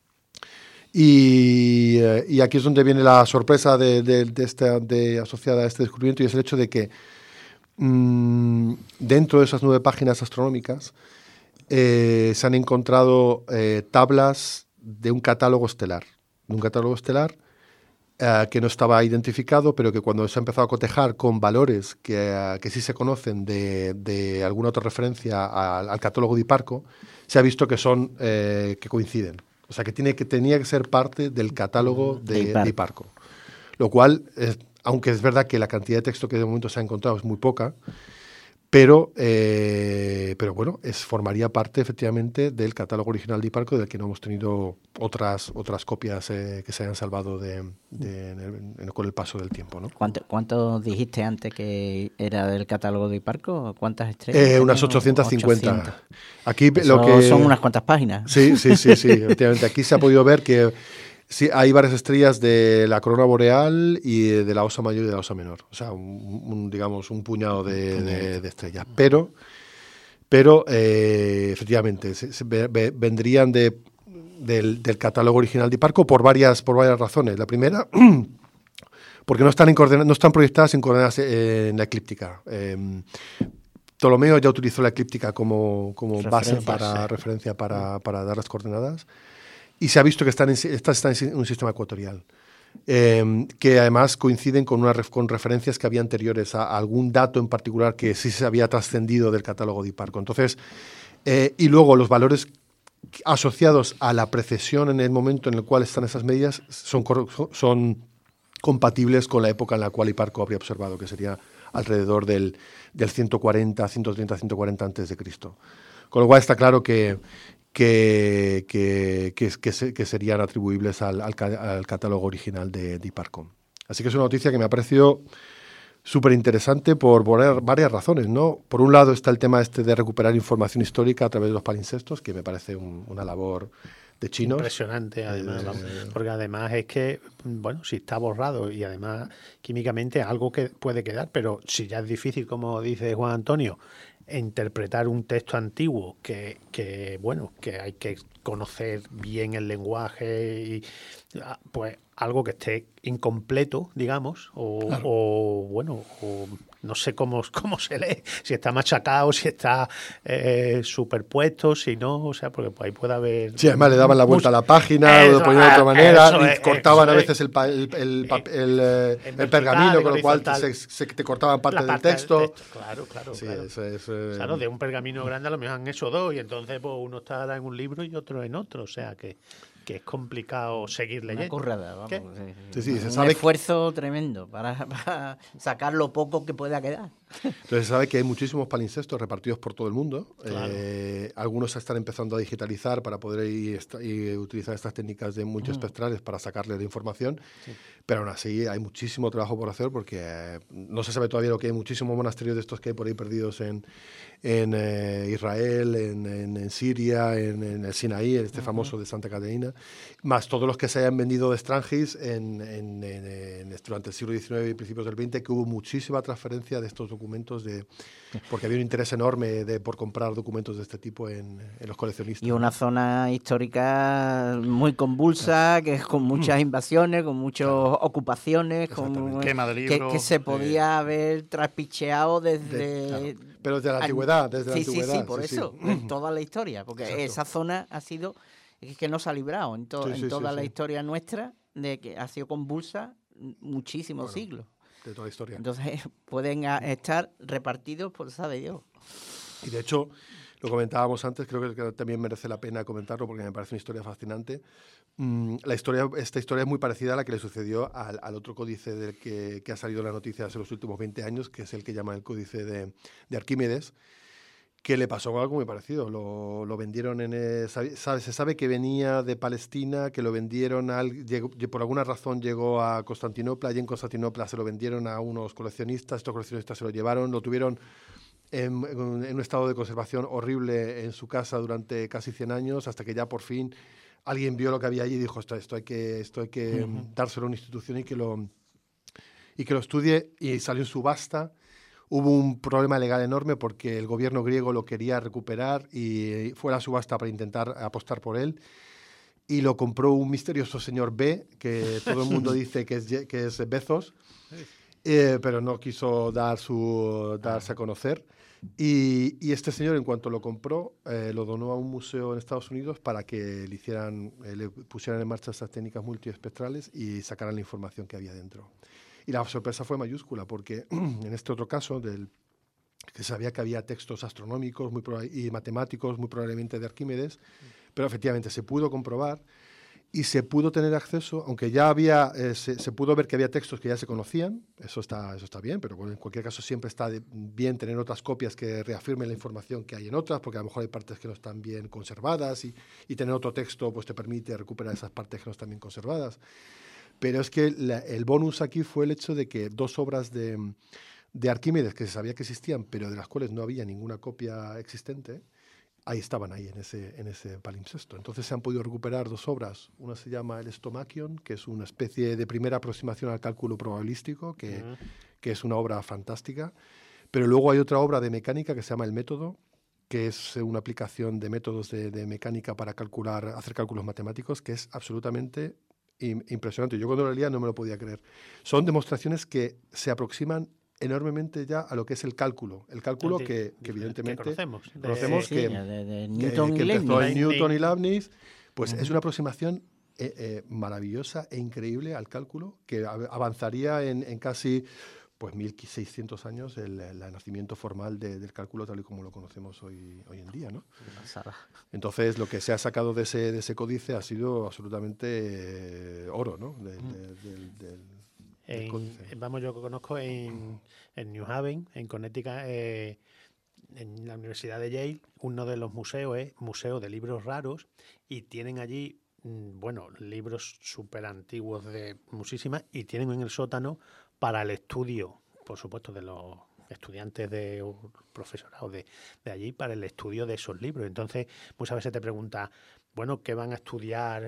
Y, eh, y aquí es donde viene la sorpresa de, de, de esta, de, asociada a este descubrimiento, y es el hecho de que mmm, dentro de esas nueve páginas astronómicas eh, se han encontrado eh, tablas de un catálogo estelar, de un catálogo estelar eh, que no estaba identificado, pero que cuando se ha empezado a cotejar con valores que, uh, que sí se conocen de, de alguna otra referencia al, al catálogo de Hiparco, se ha visto que son eh, que coinciden. O sea, que, tiene que tenía que ser parte del catálogo de, de, Hiparco. de Hiparco. Lo cual, es, aunque es verdad que la cantidad de texto que de momento se ha encontrado es muy poca, Pero, eh, pero bueno, es, formaría parte efectivamente del catálogo original de Hiparco, del que no hemos tenido otras otras copias eh, que se hayan salvado de, de, en el, en, con el paso del tiempo, ¿no? ¿Cuánto, ¿Cuánto dijiste antes que era del catálogo de Hiparco? ¿Cuántas estrellas? Eh, unas ochocientas cincuenta. ochocientos. Aquí Eso lo que son unas cuantas páginas. Sí, sí, sí, sí. Efectivamente, aquí se ha podido ver que Sí, hay varias estrellas de la corona boreal y de la Osa Mayor y de la Osa Menor. O sea, un, un, digamos, un puñado de, de, de estrellas. Pero, pero eh, efectivamente, se, se, ve, vendrían de, del, del catálogo original de Hiparco por varias, por varias razones. La primera, porque no están, en no están proyectadas en coordenadas en la eclíptica. Eh, Ptolomeo ya utilizó la eclíptica como, como base para sí. referencia para, para dar las coordenadas. Y se ha visto que están en, estas están en un sistema ecuatorial, eh, que además coinciden con, una, con referencias que había anteriores a, a algún dato en particular que sí se había trascendido del catálogo de Hiparco. Entonces, eh, y luego los valores asociados a la precesión en el momento en el cual están esas medidas son, son compatibles con la época en la cual Hiparco habría observado, que sería alrededor del, del ciento cuarenta, ciento treinta, ciento cuarenta antes de Cristo. Con lo cual está claro que Que, que, que, que, se, que serían atribuibles al, al, al catálogo original de, de Hiparco. Así que es una noticia que me ha parecido súper interesante por, por varias razones, ¿no? Por un lado está el tema este de recuperar información histórica a través de los palincestos, que me parece un, una labor de chinos. Impresionante, además, eh, porque además es que, bueno, si está borrado y además químicamente algo que puede quedar, pero si ya es difícil, como dice Juan Antonio, interpretar un texto antiguo que, que, bueno, que hay que conocer bien el lenguaje y pues algo que esté incompleto, digamos, o, claro. o bueno, o no sé cómo, cómo se lee, si está machacado, si está eh, superpuesto, si no, o sea, porque pues ahí puede haber... Sí, además le daban la vuelta a la página, eso, o lo ponían de otra manera, y es, cortaban a veces el, el, el, el, el, el, el pergamino, con lo cual se, se, te cortaban parte, parte del, texto. del texto. Claro, claro, sí, claro. Eso es, eh... claro, de un pergamino grande a lo mejor han hecho dos, y entonces pues uno estará en un libro y otro en otro, o sea que... que es complicado seguir leyendo. Una currada, vamos. Sí, sí, se un sabe esfuerzo que... tremendo para, para sacar lo poco que pueda quedar. Entonces se sabe que hay muchísimos palincestos repartidos por todo el mundo. Claro. Eh, algunos se están empezando a digitalizar para poder ir, ir, utilizar estas técnicas de multiespectrales mm. para sacarle la información. Sí. Pero aún así hay muchísimo trabajo por hacer porque eh, no se sabe todavía lo que hay muchísimos monasterios de estos que hay por ahí perdidos en, en eh, Israel, en, en, en Siria, en, en el Sinaí, este uh-huh. famoso de Santa Caterina, más todos los que se hayan vendido de Strangis en, en, en, en, durante el siglo diecinueve y principios del veinte, que hubo muchísima transferencia de estos documentos, de, porque había un interés enorme de, por comprar documentos de este tipo en, en los coleccionistas. Y una zona histórica muy convulsa, que es con muchas invasiones, con muchas claro. ocupaciones, con, quema de libros, que, que se podía sí. haber traspicheado desde... De, claro. Pero desde la antigüedad, desde sí, la antigüedad. Sí, sí, por sí, eso, sí. en toda la historia, porque Exacto. esa zona ha sido, es que no se ha librado en, to, sí, sí, en toda sí, la sí. historia nuestra, de que ha sido convulsa muchísimos bueno, siglos. De toda la historia. Entonces pueden a, estar repartidos por sabe Dios. Y de hecho, lo comentábamos antes, creo que, que también merece la pena comentarlo porque me parece una historia fascinante. Mm, la historia, esta historia es muy parecida a la que le sucedió al, al otro códice del que, que ha salido en las noticias en los últimos veinte años, que es el que llaman el códice de, de Arquímedes, que le pasó algo muy parecido. Lo, lo vendieron en... El, sabe, se sabe que venía de Palestina, que lo vendieron al... Llegó, por alguna razón llegó a Constantinopla, y en Constantinopla se lo vendieron a unos coleccionistas, estos coleccionistas se lo llevaron, lo tuvieron en, en, en un estado de conservación horrible en su casa durante casi cien años, hasta que ya por fin alguien vio lo que había allí y dijo, esto, esto hay que, esto hay que uh-huh. dárselo a una institución y que, lo, y que lo estudie, y salió en subasta. Hubo un problema legal enorme porque el gobierno griego lo quería recuperar y fue a la subasta para intentar apostar por él. Y lo compró un misterioso señor B, que todo el mundo dice que es, que es Bezos, eh, pero no quiso dar su, darse a conocer. Y, y este señor, en cuanto lo compró, eh, lo donó a un museo en Estados Unidos para que le, hicieran, eh, le pusieran en marcha estas técnicas multiespectrales y sacaran la información que había dentro. Y la sorpresa fue mayúscula, porque en este otro caso, del, que sabía que había textos astronómicos muy y matemáticos, muy probablemente de Arquímedes, pero efectivamente se pudo comprobar y se pudo tener acceso, aunque ya había, eh, se, se pudo ver que había textos que ya se conocían, eso está, eso está bien, pero bueno, en cualquier caso siempre está de, bien tener otras copias que reafirmen la información que hay en otras, porque a lo mejor hay partes que no están bien conservadas y, y tener otro texto pues te permite recuperar esas partes que no están bien conservadas. Pero es que la, el bonus aquí fue el hecho de que dos obras de, de Arquímedes que se sabía que existían, pero de las cuales no había ninguna copia existente, ahí estaban ahí en ese, en ese palimpsesto. Entonces se han podido recuperar dos obras. Una se llama el Stomachion, que es una especie de primera aproximación al cálculo probabilístico, que, uh-huh. que es una obra fantástica. Pero luego hay otra obra de mecánica que se llama El Método, que es una aplicación de métodos de, de mecánica para calcular, hacer cálculos matemáticos, que es absolutamente impresionante. Yo cuando lo leía no me lo podía creer. Son demostraciones que se aproximan enormemente ya a lo que es el cálculo. El cálculo sí, que, que evidentemente que conocemos. De, conocemos sí, que, de, de Newton, que, que empezó en Newton y Leibniz. Pues uh-huh. es una aproximación eh, eh, maravillosa e increíble al cálculo que avanzaría en, en casi pues mil seiscientos años el, el nacimiento formal de, del cálculo tal y como lo conocemos hoy, hoy en día, ¿no? Entonces, lo que se ha sacado de ese, de ese códice ha sido absolutamente eh, oro, ¿no? De, de, de, de, de, en, vamos, yo conozco en, en New Haven, en Connecticut, eh, en la Universidad de Yale, uno de los museos es Museo de Libros Raros y tienen allí, bueno, libros súper antiguos de muchísimas y tienen en el sótano para el estudio, por supuesto, de los estudiantes de profesorado de, de allí, para el estudio de esos libros. Entonces, muchas veces te preguntas, bueno, ¿qué van a estudiar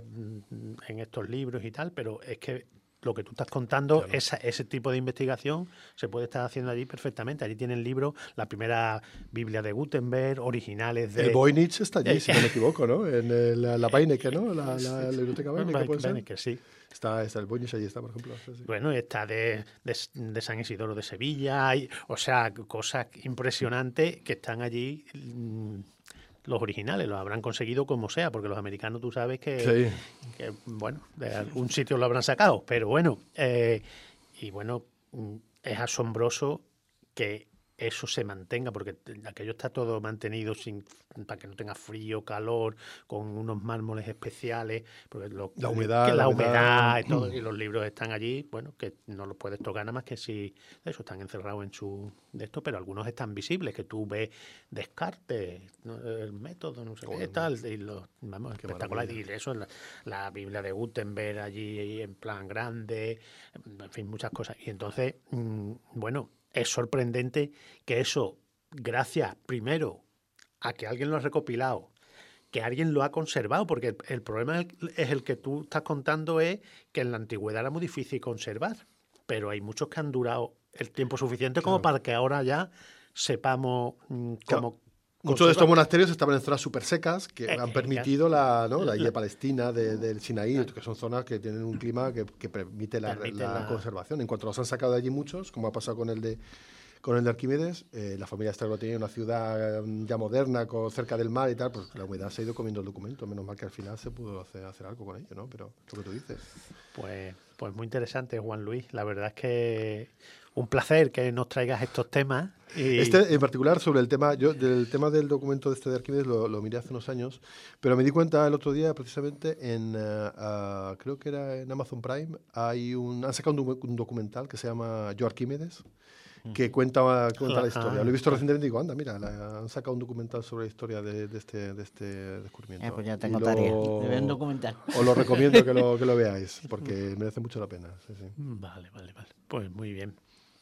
en estos libros y tal? Pero es que lo que tú estás contando, claro. esa, ese tipo de investigación se puede estar haciendo allí perfectamente. Allí tienen libros, la primera Biblia de Gutenberg, originales de... El Voynich está allí, si no me equivoco, ¿no? En el, la, la Beinecke, ¿no? La, la, la biblioteca Beinecke, ¿puede ser? Beinecke, sí. Está, está el Voynich, allí está, por ejemplo. Sí, sí. Bueno, está de, de, de San Isidoro de Sevilla, hay, o sea, cosas impresionantes que están allí... Mmm, los originales los habrán conseguido como sea, porque los americanos tú sabes que, sí. que bueno, de algún sitio lo habrán sacado, pero bueno, eh, y bueno, es asombroso que eso se mantenga, porque aquello está todo mantenido sin para que no tenga frío, calor, con unos mármoles especiales, porque lo, la humedad, que la, la humedad, humedad y todo, y los libros están allí, bueno, que no los puedes tocar nada más que si eso están encerrados en su de esto, pero algunos están visibles, que tú ves Descartes, ¿no? El método, no sé oh, qué tal, y los vamos, espectacular, y eso la, la Biblia de Gutenberg allí en plan grande, en fin, muchas cosas. Y entonces, mmm, bueno, es sorprendente que eso, gracias primero a que alguien lo ha recopilado, que alguien lo ha conservado, porque el, el problema es el que tú estás contando, es que en la antigüedad era muy difícil conservar, pero hay muchos que han durado el tiempo suficiente como claro. para que ahora ya sepamos mmm, cómo... Claro. Muchos de estos monasterios estaban en zonas súper secas que eh, han permitido la, ¿no? la isla Palestina, de, del Sinaí, claro. que son zonas que tienen un clima que, que permite, la, permite la, la conservación. En cuanto los han sacado de allí muchos, como ha pasado con el de con el de Arquímedes, eh, la familia Stark tenía una ciudad ya moderna, con, cerca del mar y tal, pues la humedad se ha ido comiendo el documento. Menos mal que al final se pudo hacer, hacer algo con ello, ¿no? Pero lo que tú dices. Pues, pues muy interesante, Juan Luis. La verdad es que un placer que nos traigas estos temas. Y... Este en particular sobre el tema, yo del tema del documento de este de Arquímedes lo, lo miré hace unos años, pero me di cuenta el otro día precisamente en, uh, uh, creo que era en Amazon Prime, hay un, han sacado un, un documental que se llama Yo Arquímedes, que cuenta, cuenta la historia. Lo he visto recientemente y digo, anda, mira, la, han sacado un documental sobre la historia de, de, este, de este descubrimiento. Eh, pues ya tengo lo, tarea de ver un documental. Os lo recomiendo que lo, que lo veáis, porque merece mucho la pena. Sí, sí. Vale, vale, vale. Pues muy bien.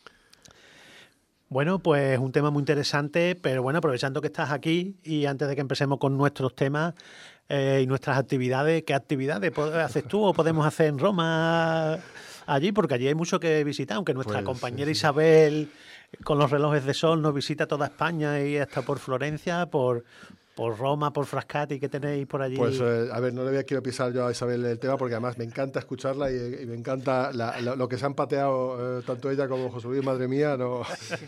Bueno, pues un tema muy interesante, pero bueno, aprovechando que estás aquí y antes de que empecemos con nuestros temas eh, y nuestras actividades, ¿qué actividades haces tú o podemos hacer en Roma allí? Porque allí hay mucho que visitar, aunque nuestra pues, compañera sí, sí. Isabel con los relojes de sol nos visita toda España y hasta por Florencia, por... por Roma, por Frascati, ¿qué tenéis por allí? Pues, eh, a ver, no le voy a quiero pisar yo a Isabel el tema, porque además me encanta escucharla y, y me encanta la, la, lo que se han pateado eh, tanto ella como José Luis, madre mía, no...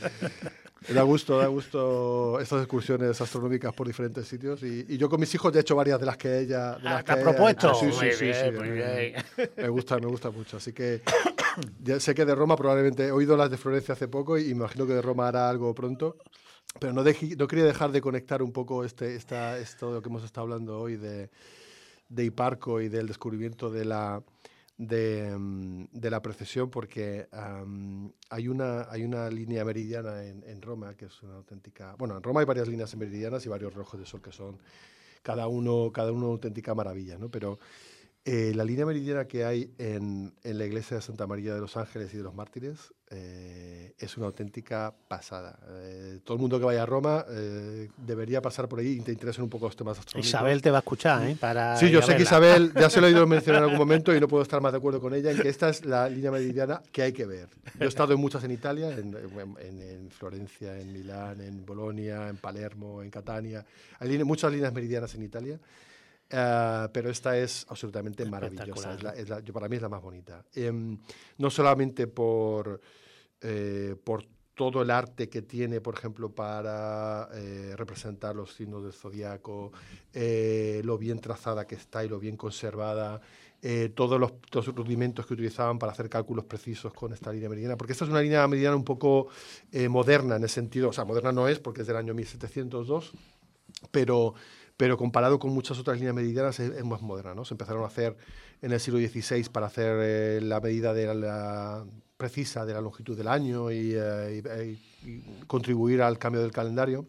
Da gusto, da gusto estas excursiones astronómicas por diferentes sitios y, y yo con mis hijos ya he hecho varias de las que ella... De las ah, ¿te que ha propuesto? Sí, sí, muy sí, bien, sí, muy sí, bien. Me gusta, me gusta mucho, así que ya sé que de Roma probablemente he oído las de Florencia hace poco y imagino que de Roma hará algo pronto. Pero no, dejé, no quería dejar de conectar un poco este, esta, esto de lo que hemos estado hablando hoy de, de Hiparco y del descubrimiento de la, de, de la precesión, porque um, hay, una, hay una línea meridiana en, en Roma que es una auténtica... Bueno, en Roma hay varias líneas meridianas y varios relojes de sol que son cada uno, cada uno una auténtica maravilla, ¿no? Pero Eh, la línea meridiana que hay en, en la iglesia de Santa María de los Ángeles y de los Mártires eh, es una auténtica pasada. Eh, todo el mundo que vaya a Roma eh, debería pasar por ahí y te interesan un poco los temas astronómicos. Isabel te va a escuchar, ¿eh? Para sí, yo sé que Isabel, ya se lo he oído mencionar en algún momento y no puedo estar más de acuerdo con ella en que esta es la línea meridiana que hay que ver. Yo he estado en muchas en Italia, en, en, en Florencia, en Milán, en Bolonia, en Palermo, en Catania. Hay muchas líneas meridianas en Italia. Uh, pero esta es absolutamente maravillosa. Es la, es la, yo, para mí es la más bonita. Eh, no solamente por, eh, por todo el arte que tiene, por ejemplo, para eh, representar los signos del zodiaco, eh, lo bien trazada que está y lo bien conservada, eh, todos los, los rudimentos que utilizaban para hacer cálculos precisos con esta línea meridiana, porque esta es una línea meridiana un poco eh, moderna en el sentido, o sea, moderna no es porque es del año mil setecientos dos, pero... pero comparado con muchas otras líneas meridianas es, es más moderna, ¿no? Se empezaron a hacer en el siglo dieciséis para hacer eh, la medida de la, la precisa de la longitud del año y, eh, y, y contribuir al cambio del calendario.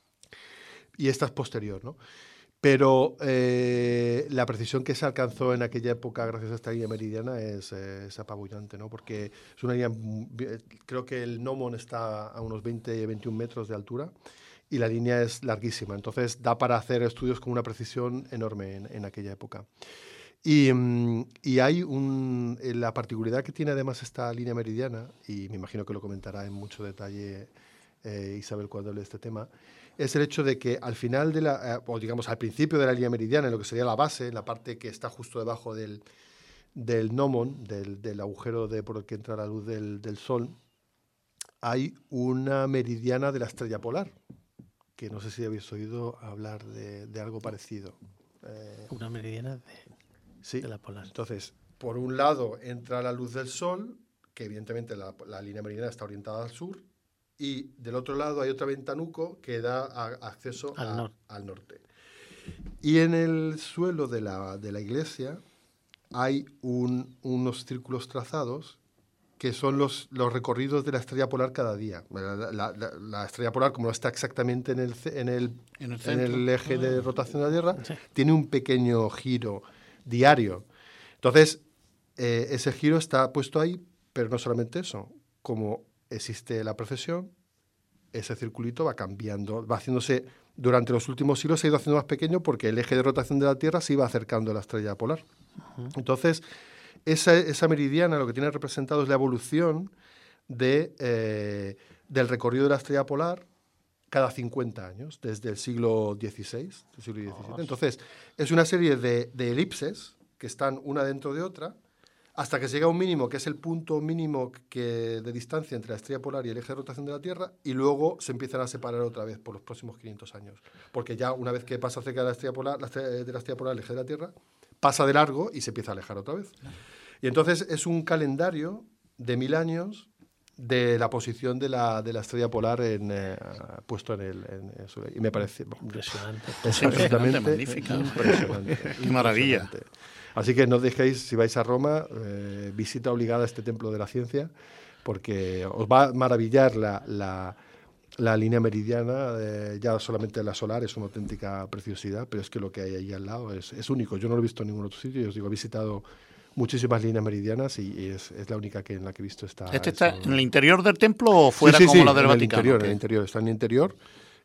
Y esta es posterior, ¿no? Pero eh, la precisión que se alcanzó en aquella época gracias a esta línea meridiana es, eh, es apabullante, ¿no? Porque es una línea, creo que el gnomon está a unos veinte, veintiún metros de altura, y la línea es larguísima, entonces da para hacer estudios con una precisión enorme en, en aquella época. Y, y hay un, la particularidad que tiene además esta línea meridiana, y me imagino que lo comentará en mucho detalle eh, Isabel cuando hable de este tema, es el hecho de que al final de la, eh, o digamos al principio de la línea meridiana, en lo que sería la base, la parte que está justo debajo del, del gnomon, del, del agujero de, por el que entra la luz del, del sol, hay una meridiana de la estrella polar, que no sé si habéis oído hablar de, de algo parecido. Eh, una meridiana de, sí, de la polar. Entonces, por un lado entra la luz del sol, que evidentemente la, la línea meridiana está orientada al sur, y del otro lado hay otra ventanuco que da a, acceso al, a, nor al norte. Y en el suelo de la, de la iglesia hay un, unos círculos trazados que son los, los recorridos de la estrella polar cada día. La, la, la, la estrella polar, como no está exactamente en el, en el, en el, en el eje de rotación de la Tierra, sí, tiene un pequeño giro diario. Entonces, eh, ese giro está puesto ahí, pero no solamente eso. Como existe la precesión, ese circulito va cambiando, va haciéndose, durante los últimos siglos se ha ido haciendo más pequeño porque el eje de rotación de la Tierra se iba acercando a la estrella polar. Uh-huh. Entonces, Esa, esa meridiana lo que tiene representado es la evolución de, eh, del recorrido de la estrella polar cada cincuenta años, desde el siglo dieciséis, del siglo diecisiete. Entonces, es una serie de, de elipses que están una dentro de otra, hasta que se llega a un mínimo, que es el punto mínimo que, de distancia entre la estrella polar y el eje de rotación de la Tierra, y luego se empiezan a separar otra vez por los próximos quinientos años. Porque ya una vez que pasa cerca de la estrella polar, la estrella, de la estrella polar el eje de la Tierra, pasa de largo y se empieza a alejar otra vez. Y entonces es un calendario de mil años de la posición de la, de la estrella polar en, eh, puesto en el, en el sur. Y me parece impresionante. Es impresionante, magnífica. Impresionante. Qué maravilla. Así que no dejéis, si vais a Roma, eh, visita obligada a este templo de la ciencia, porque os va a maravillar la, la, la línea meridiana, eh, ya solamente la solar es una auténtica preciosidad, pero es que lo que hay ahí al lado es, es único. Yo no lo he visto en ningún otro sitio, y os digo, he visitado muchísimas líneas meridianas y, y es, es la única que en la que he visto esta. ¿Este está en el interior del templo o fuera sí, sí, como sí, la del en Vaticano? El interior, en el interior, está en el interior,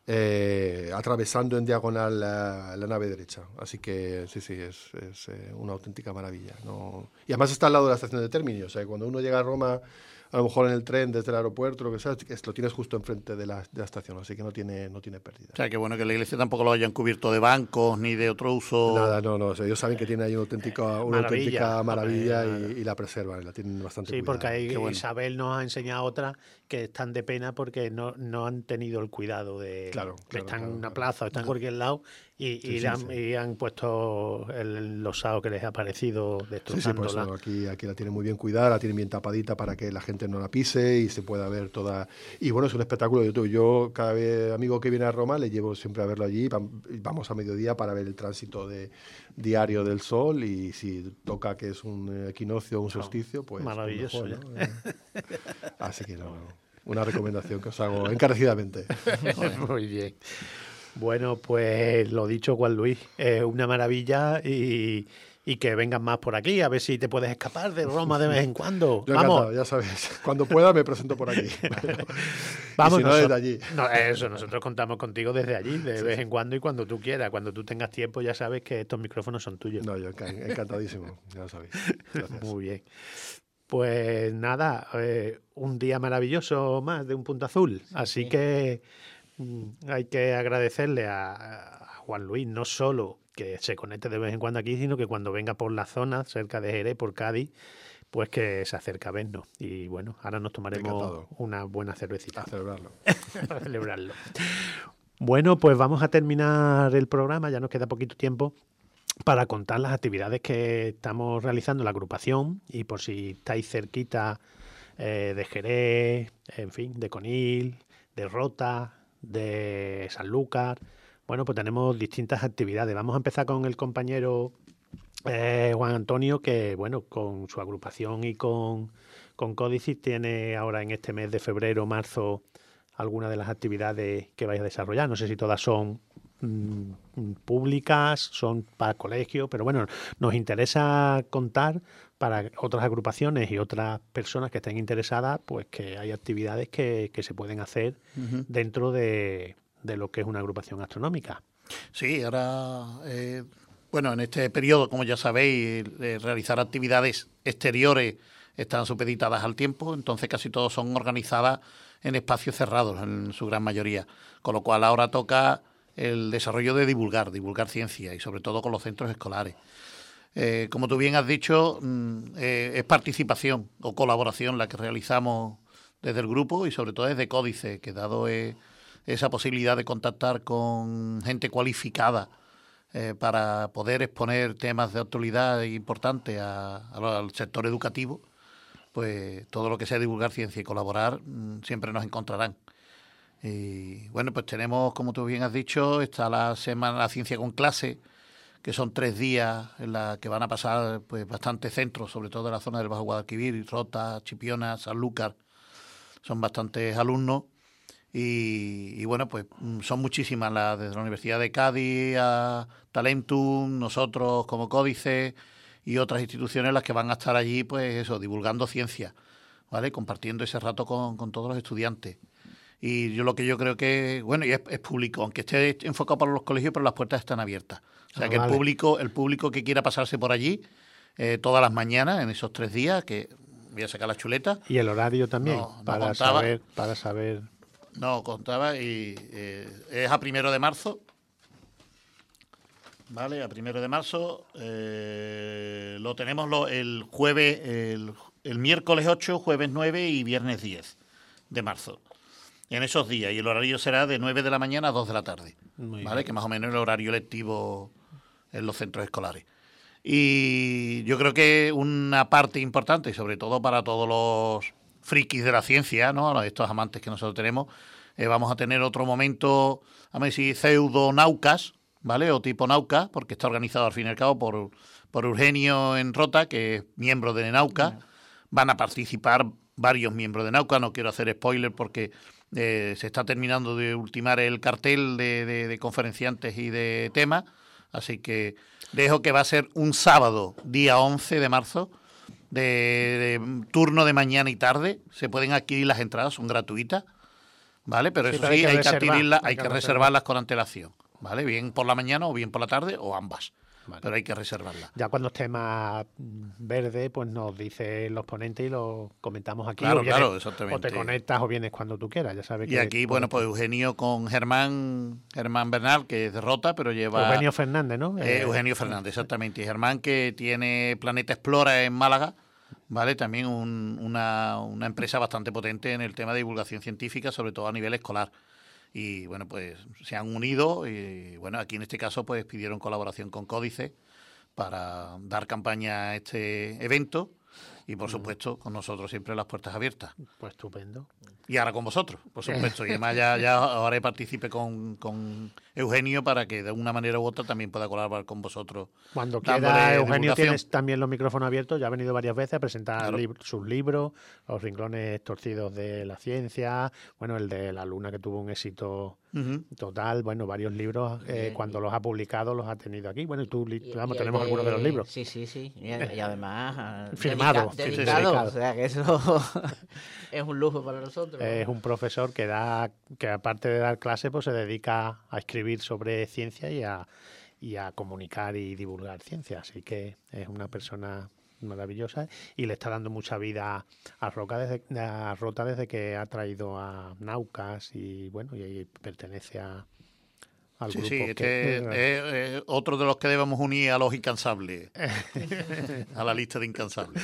eh, atravesando en diagonal la, la nave derecha. Así que sí, sí, es, es eh, una auténtica maravilla, ¿no? Y además está al lado de la estación de Termini, o sea, cuando uno llega a Roma, a lo mejor en el tren desde el aeropuerto, lo que sea, es, lo tienes justo enfrente de la, de la estación, así que no tiene, no tiene pérdida. O sea, que bueno que la iglesia tampoco lo hayan cubierto de bancos ni de otro uso. Nada, no, no, o sea, ellos saben que tiene ahí una auténtica, una maravilla, auténtica maravilla y, y la preservan, la tienen bastante Sí, cuidado. porque ahí bueno. Isabel nos ha enseñado otra que están de pena porque no, no han tenido el cuidado de... Claro, claro, están claro, en una claro. plaza, están en cualquier lado y, Sí, y, sí, han, sí. y han puesto el losado que les ha parecido Sí, sí, destrozándola. pues no, aquí, aquí la tienen muy bien cuidada, la tienen bien tapadita para que la gente no la pise y se pueda ver toda... Y bueno, es un espectáculo. Yo, yo cada vez, amigo que viene a Roma, le llevo siempre a verlo allí. Vamos a mediodía para ver el tránsito de, diario del sol y si toca que es un equinoccio o un solsticio, pues... Maravilloso, pues mejor, ¿no? eh, Así que no, una recomendación que os hago encarecidamente. Muy bien. Bueno, pues lo dicho, Juan Luis, es una maravilla y, y que vengas más por aquí, a ver si te puedes escapar de Roma de vez en cuando. Yo Vamos. Encantado, ya sabes. Cuando pueda me presento por aquí. Vamos, si no, nosotros, desde allí. No, eso, nosotros contamos contigo desde allí, de sí, vez en cuando y cuando tú quieras. Cuando tú tengas tiempo ya sabes que estos micrófonos son tuyos. No, yo encantadísimo, ya lo sabéis. Gracias. Muy bien. Pues nada, eh, un día maravilloso más de Un Punto Azul. Así sí. que mm, hay que agradecerle a, a Juan Luis, no solo que se conecte de vez en cuando aquí, sino que cuando venga por la zona, cerca de Jerez, por Cádiz, pues que se acerca a vernos. Y bueno, ahora nos tomaremos Encantado. una buena cervecita. A celebrarlo. a celebrarlo. Bueno, pues vamos a terminar el programa, ya nos queda poquito tiempo, para contar las actividades que estamos realizando en la agrupación y por si estáis cerquita eh, de Jerez, en fin, de Conil, de Rota, de Sanlúcar. Bueno, pues tenemos distintas actividades. Vamos a empezar con el compañero eh, Juan Antonio, que bueno, con su agrupación y con, con Códices tiene ahora en este mes de febrero, marzo, algunas de las actividades que vais a desarrollar. No sé si todas son públicas, son para colegios, pero bueno, nos interesa contar para otras agrupaciones y otras personas que estén interesadas, pues que hay actividades que, que se pueden hacer uh-huh. dentro de, de lo que es una agrupación astronómica. Sí, ahora, eh, bueno, en este periodo, como ya sabéis, eh, realizar actividades exteriores están supeditadas al tiempo, entonces casi todos son organizadas en espacios cerrados, en su gran mayoría, con lo cual ahora toca el desarrollo de divulgar, divulgar ciencia y sobre todo con los centros escolares. Eh, como tú bien has dicho, eh, es participación o colaboración la que realizamos desde el grupo y sobre todo desde Códice, que dado eh, esa posibilidad de contactar con gente cualificada eh, para poder exponer temas de actualidad importantes a, a, al sector educativo, pues todo lo que sea divulgar ciencia y colaborar siempre nos encontrarán. Y bueno, pues tenemos, como tú bien has dicho, está la semana La Ciencia con Clase, que son tres días en la que van a pasar pues bastantes centros, sobre todo de la zona del Bajo Guadalquivir, Rota, Chipiona, Sanlúcar. Son bastantes alumnos y, y bueno, pues son muchísimas las desde la Universidad de Cádiz a Talentum, nosotros como Códice y otras instituciones las que van a estar allí, pues eso, divulgando ciencia, ¿vale? Compartiendo ese rato con, con todos los estudiantes. Y yo lo que yo creo que, bueno, y es, es público, aunque esté enfocado para los colegios, pero las puertas están abiertas. O sea, ah, que vale. el público el público que quiera pasarse por allí eh, todas las mañanas, en esos tres días, que voy a sacar la chuleta. Y el horario también, no, no para, contaba, saber, para saber... No, contaba y eh, es a primero de marzo. Vale, a primero de marzo. Eh, lo tenemos lo, el jueves, el, el miércoles ocho, jueves nueve y viernes diez de marzo. En esos días, y el horario será de nueve de la mañana a dos de la tarde, Muy ¿vale? Bien. Que más o menos es el horario lectivo en los centros escolares. Y yo creo que una parte importante, y sobre todo para todos los frikis de la ciencia, ¿no? Estos amantes que nosotros tenemos, eh, vamos a tener otro momento, a ver si pseudo-naucas, ¿vale? O tipo Nauca, porque está organizado al fin y al cabo por, por Eugenio en Rota, que es miembro de Nauca. Van a participar varios miembros de Nauca, no quiero hacer spoiler porque eh, se está terminando de ultimar el cartel de, de, de conferenciantes y de temas, así que dejo que va a ser un sábado, día once de marzo, de, de turno de mañana y tarde. Se pueden adquirir las entradas, son gratuitas, ¿vale? Pero sí, eso pero sí, hay que, hay que adquirirlas, hay que, que reservarlas con antelación, ¿vale? Bien por la mañana o bien por la tarde o ambas. Vale. Pero hay que reservarla. Ya cuando esté más verde, pues nos dice los ponentes y lo comentamos aquí. Claro, o vienes, claro, exactamente. O te conectas o vienes cuando tú quieras, ya sabes. Y que aquí, bueno, pues Eugenio con Germán, Germán Bernal, que es de Rota, pero lleva... Eugenio Fernández, ¿no? Eh, Eugenio Fernández, exactamente. Y Germán, que tiene Planeta Explora en Málaga, ¿vale? También un, una, una empresa bastante potente en el tema de divulgación científica, sobre todo a nivel escolar. Y bueno, pues se han unido y bueno, aquí en este caso pues pidieron colaboración con Códice para dar campaña a este evento Y por supuesto, con nosotros siempre las puertas abiertas. Pues estupendo. Y ahora con vosotros, por supuesto. Y además ya, ya haré partícipe con, con Eugenio para que de una manera u otra también pueda colaborar con vosotros. Cuando quiera, Eugenio tiene también los micrófonos abiertos, ya ha venido varias veces a presentar claro. lib- sus libros, Los renglones torcidos de la ciencia, bueno, el de la luna que tuvo un éxito uh-huh. total, bueno, varios libros, eh, cuando los ha publicado los ha tenido aquí. Bueno, y tú, y, vamos, y tenemos de, algunos de los libros. Sí, sí, sí, y, y además... Firmado. Dedica, dedicado, dedicado, o sea que eso es un lujo para nosotros. Es un profesor que da, que aparte de dar clase, pues se dedica a escribir sobre ciencia y a, y a comunicar y divulgar ciencia, así que es una persona maravillosa y le está dando mucha vida a Roca desde, a Rota desde que ha traído a Naucas y bueno, y ahí pertenece a al sí, grupo. Sí, este que, es, es, es otro de los que debemos unir a los incansables, a la lista de incansables.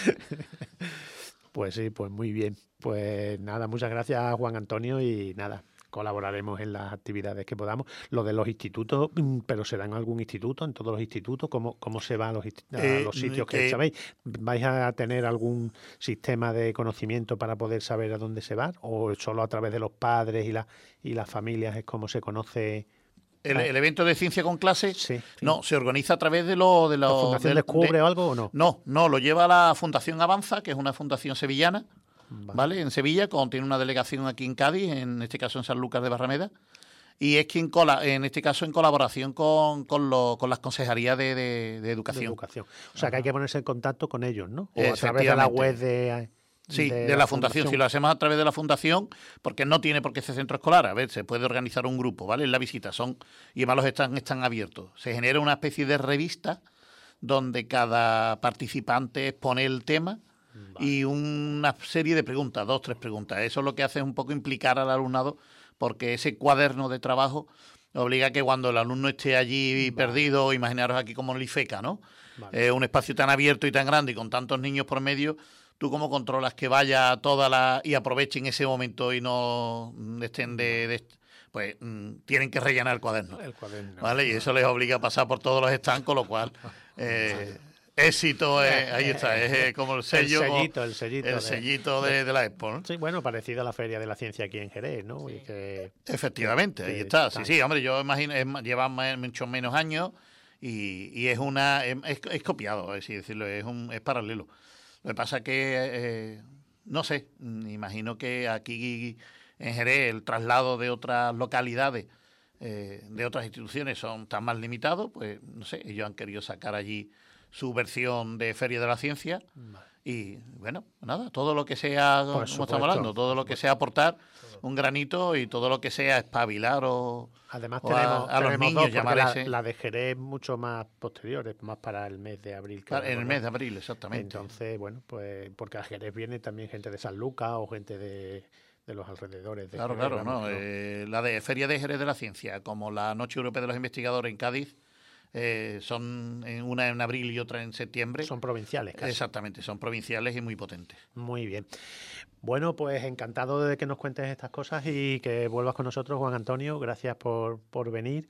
Pues sí, pues muy bien. Pues nada, muchas gracias Juan Antonio y nada, colaboraremos en las actividades que podamos. Lo de los institutos, pero ¿será en algún instituto, en todos los institutos? ¿Cómo, cómo se va a los, a eh, los sitios que eh, sabéis? ¿Vais a tener algún sistema de conocimiento para poder saber a dónde se va? ¿O solo a través de los padres y, la, y las familias es como se conoce? El, el evento de ciencia con clase, sí, sí. no, se organiza a través de lo... De lo ¿La Fundación de, Descubre de, o algo o no? No, no, lo lleva la Fundación Avanza, que es una fundación sevillana, vale, ¿vale? En Sevilla, con, tiene una delegación aquí en Cádiz, en este caso en Sanlúcar de Barrameda, y es quien, cola, en este caso, en colaboración con, con, lo, con las consejerías de, de, de educación. De educación. O sea, que hay que ponerse en contacto con ellos, ¿no? O a través de la web de... Sí, de, de la, la fundación. fundación. Si lo hacemos a través de la fundación, porque no tiene por qué ser centro escolar. A ver, se puede organizar un grupo, ¿vale? En la visita son, y además los están, están abiertos. Se genera una especie de revista donde cada participante expone el tema vale. y una serie de preguntas, dos, tres preguntas. Eso lo que hace es un poco implicar al alumnado, porque ese cuaderno de trabajo obliga a que cuando el alumno esté allí vale. perdido, imaginaros aquí como en el IFECA, ¿no? Vale. Eh, un espacio tan abierto y tan grande y con tantos niños por medio, ¿tú cómo controlas que vaya toda la... y aprovechen ese momento y no estén de... de pues mmm, tienen que rellenar el cuaderno. El cuaderno. ¿Vale? Y eso les obliga a pasar por todos los stands, con lo cual... Eh, éxito, eh, ahí está, es eh, como el sello... El sellito, el sellito. El de, sellito de, de la Expo, ¿no? Sí, bueno, parecido a la Feria de la Ciencia aquí en Jerez, ¿no? Sí. Y que, Efectivamente, que, ahí está. Sí, sí, hombre, yo imagino, es, lleva muchos menos años y, y es una... Es, es copiado, es decirlo, es, un, es paralelo. Lo que pasa es que, eh, no sé, imagino que aquí en Jerez el traslado de otras localidades, eh, de otras instituciones son tan más limitados, pues no sé, ellos han querido sacar allí su versión de Feria de la Ciencia y bueno, nada, todo lo que sea, como estamos hablando, todo lo que sea aportar un granito y todo lo que sea espabilar o... Además o tenemos, a, a los niños llamar la, ese... la de Jerez es mucho más posterior, es más para el mes de abril. Que para, en el mes de abril, exactamente. Entonces, bueno, pues porque a Jerez viene también gente de San Lucas o gente de, de los alrededores. De claro, Jerez, claro, vamos, no, eh, la de Feria de Jerez de la Ciencia, como la Noche Europea de los Investigadores en Cádiz, eh, son una en abril y otra en septiembre. Son provinciales, casi. Exactamente, son provinciales y muy potentes. Muy bien. Bueno, pues encantado de que nos cuentes estas cosas y que vuelvas con nosotros, Juan Antonio. Gracias por, por venir.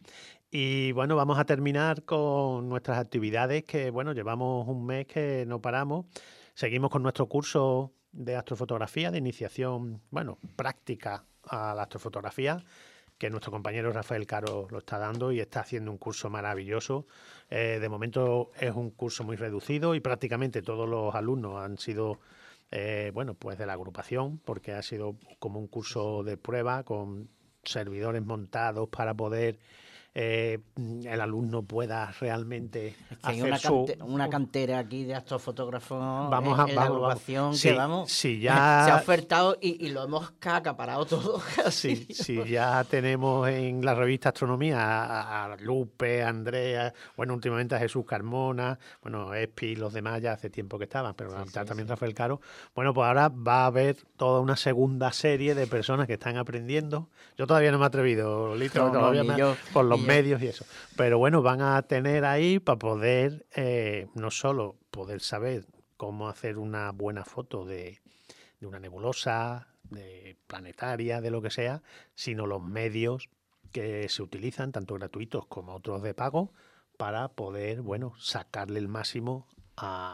Y bueno, vamos a terminar con nuestras actividades, que bueno, llevamos un mes que no paramos. Seguimos con nuestro curso de astrofotografía, de iniciación, bueno, práctica a la astrofotografía, que nuestro compañero Rafael Caro lo está dando y está haciendo un curso maravilloso. Eh, de momento es un curso muy reducido y prácticamente todos los alumnos han sido... Eh, bueno, pues de la agrupación, porque ha sido como un curso de prueba con servidores montados para poder eh, el alumno pueda realmente es que hay hacer una, su, cante, una cantera aquí de astrofotógrafos vamos a, en, en la vamos, agrupación vamos. que Sí, vamos sí, ya... se ha ofertado y, y lo hemos acaparado todo casi. Sí, sí, ya tenemos en la revista Astronomía a, a Lupe, a Andrea, bueno, últimamente a Jesús Carmona, bueno, Espi y los demás ya hace tiempo que estaban, pero sí, sí, también sí. Rafael Caro. Bueno, pues ahora va a haber toda una segunda serie de personas que están aprendiendo. Yo todavía no me he atrevido, Lito, no, todavía no, me, yo, por los yo. medios y eso. Pero bueno, van a tener ahí para poder eh, no solo poder saber cómo hacer una buena foto de, de una nebulosa, de planetaria, de lo que sea, sino los medios que se utilizan, tanto gratuitos como otros de pago, para poder, bueno, sacarle el máximo a,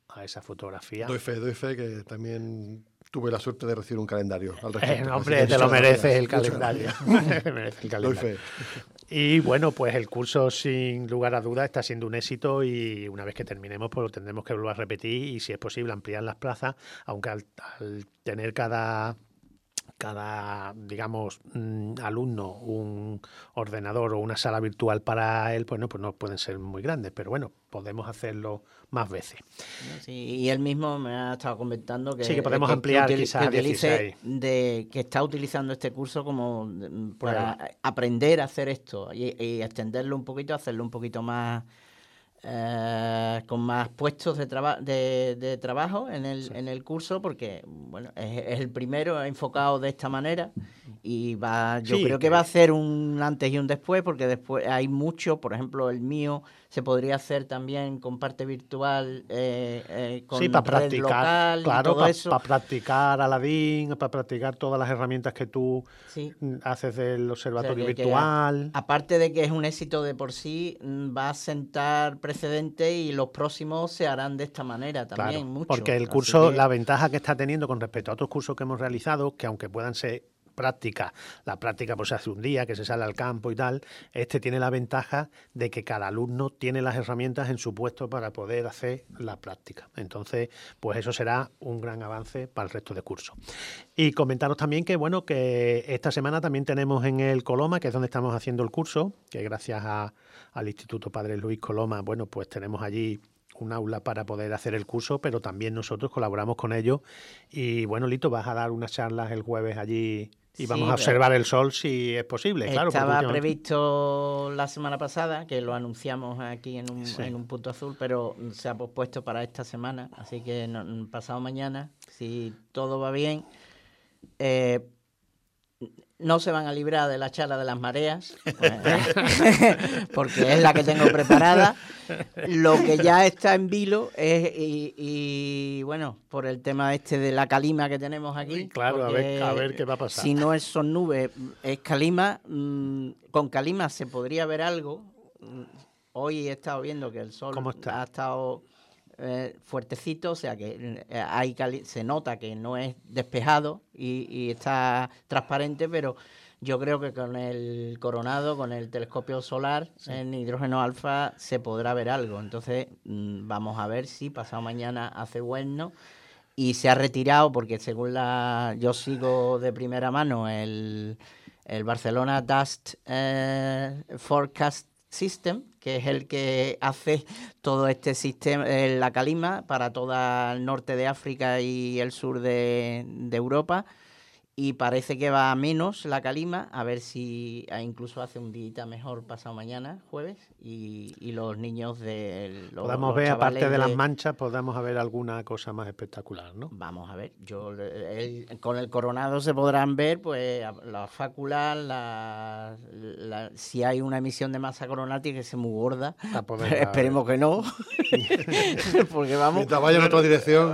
a esa fotografía. Doy fe, doy fe que también tuve la suerte de recibir un calendario al respecto. Eh, hombre, te lo mereces el calendario. Te mereces el calendario. Doy fe. Y bueno, pues el curso sin lugar a dudas está siendo un éxito y una vez que terminemos pues lo tendremos que volver a repetir y si es posible ampliar las plazas, aunque al, al tener cada... cada, digamos, alumno un ordenador o una sala virtual para él, pues no, pues no pueden ser muy grandes, pero bueno, podemos hacerlo más veces. Sí, y él mismo me ha estado comentando que, sí, que podemos que, ampliar que, quizás que dieciséis. De, que está utilizando este curso como para bueno. aprender a hacer esto y, y extenderlo un poquito, hacerlo un poquito más... Eh, con más puestos de, traba de, de trabajo en el, sí. en el curso porque bueno es, es el primero enfocado de esta manera y va yo sí, creo que, que va a hacer un antes y un después porque después hay mucho, por ejemplo el mío se podría hacer también con parte virtual eh, eh, con sí, para red practicar, local claro, y todo para eso. Para practicar Aladdin, para practicar todas las herramientas que tú sí. haces del observatorio o sea, que, virtual. Que a, aparte de que es un éxito de por sí, va a sentar precedentes y los próximos se harán de esta manera también. Claro, mucho. Porque el curso, que... la ventaja que está teniendo con respecto a otros cursos que hemos realizado, que aunque puedan ser práctica, la práctica pues se hace un día, que se sale al campo y tal, este tiene la ventaja de que cada alumno tiene las herramientas en su puesto para poder hacer la práctica. Entonces, pues eso será un gran avance para el resto de cursos. Y comentaros también que, bueno, que esta semana también tenemos en el Coloma, que es donde estamos haciendo el curso, que gracias a, al Instituto Padre Luis Coloma, bueno, pues tenemos allí un aula para poder hacer el curso, pero también nosotros colaboramos con ellos. Y bueno, Lito, vas a dar unas charlas el jueves allí y vamos sí, a observar el sol si es posible. Claro, estaba últimamente... previsto la semana pasada, que lo anunciamos aquí en un, sí. en un punto azul, pero se ha pospuesto para esta semana, así que no, pasado mañana, si todo va bien, eh, no se van a librar de la charla de las mareas, pues, porque es la que tengo preparada. Lo que ya está en vilo es, y, y bueno, por el tema este de la calima que tenemos aquí. Claro, a ver, a ver qué va a pasar. Si no es, son nubes, es calima. Mmm, con calima se podría ver algo. Hoy he estado viendo que el sol ha estado eh, fuertecito, o sea que eh, hay cali se nota que no es despejado y, y está transparente, pero yo creo que con el Coronado, con el telescopio solar sí. en hidrógeno alfa, se podrá ver algo. Entonces, mmm, vamos a ver si pasado mañana hace bueno. Y se ha retirado, porque según la yo sigo de primera mano el, el Barcelona Dust eh, Forecast System, que es el que hace todo este sistema, eh, la calima para todo el norte de África y el sur de, de Europa. Y parece que va a menos la calima, a ver si incluso hace un día mejor pasado mañana, jueves, y, y los niños de... Los, podamos los ver, aparte de, de las manchas, podamos ver alguna cosa más espectacular, ¿no? Vamos a ver, yo el, con el Coronado se podrán ver pues la fácula, la, la, si hay una emisión de masa coronática que es muy gorda, esperemos que no, porque vamos... Mientras vaya en otra dirección...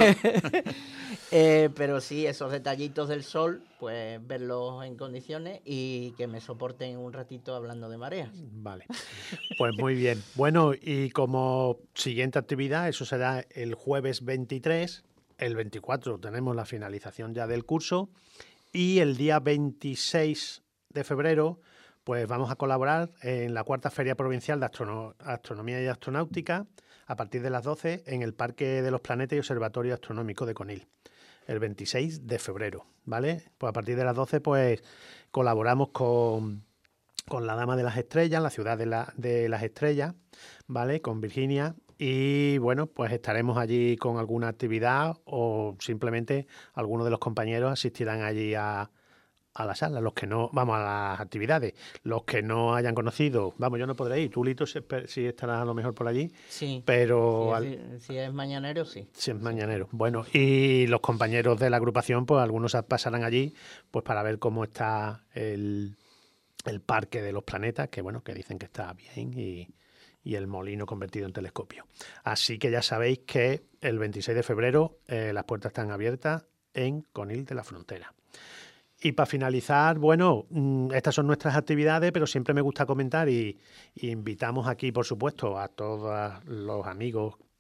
Eh, pero sí, esos detallitos del sol, pues verlos en condiciones y que me soporten un ratito hablando de mareas. Vale, pues muy bien. Bueno, y como siguiente actividad, eso será el jueves veintitrés, el veinticuatro tenemos la finalización ya del curso y el día veintiséis de febrero pues vamos a colaborar en la cuarta Feria Provincial de Astrono- Astronomía y Astronáutica a partir de las doce en el Parque de los Planetas y Observatorio Astronómico de Conil. El veintiséis de febrero, ¿vale? Pues a partir de las doce, pues colaboramos con, con la Dama de las Estrellas, la ciudad de, la, de las Estrellas, ¿vale? Con Virginia. Y bueno, pues estaremos allí con alguna actividad o simplemente algunos de los compañeros asistirán allí a, a la sala, los que no, vamos, a las actividades, los que no hayan conocido, vamos, yo no podré ir, tú, Lito, si, si estarás a lo mejor por allí, sí, pero... Si es, al, si es mañanero, sí. Si es mañanero, bueno, y los compañeros de la agrupación, pues algunos pasarán allí, pues para ver cómo está el, el Parque de los Planetas, que bueno, que dicen que está bien, y, y el molino convertido en telescopio. Así que ya sabéis que el veintiséis de febrero eh, las puertas están abiertas en Conil de la Frontera. Y para finalizar, bueno, estas son nuestras actividades, pero siempre me gusta comentar y, y invitamos aquí, por supuesto, a todos los amigos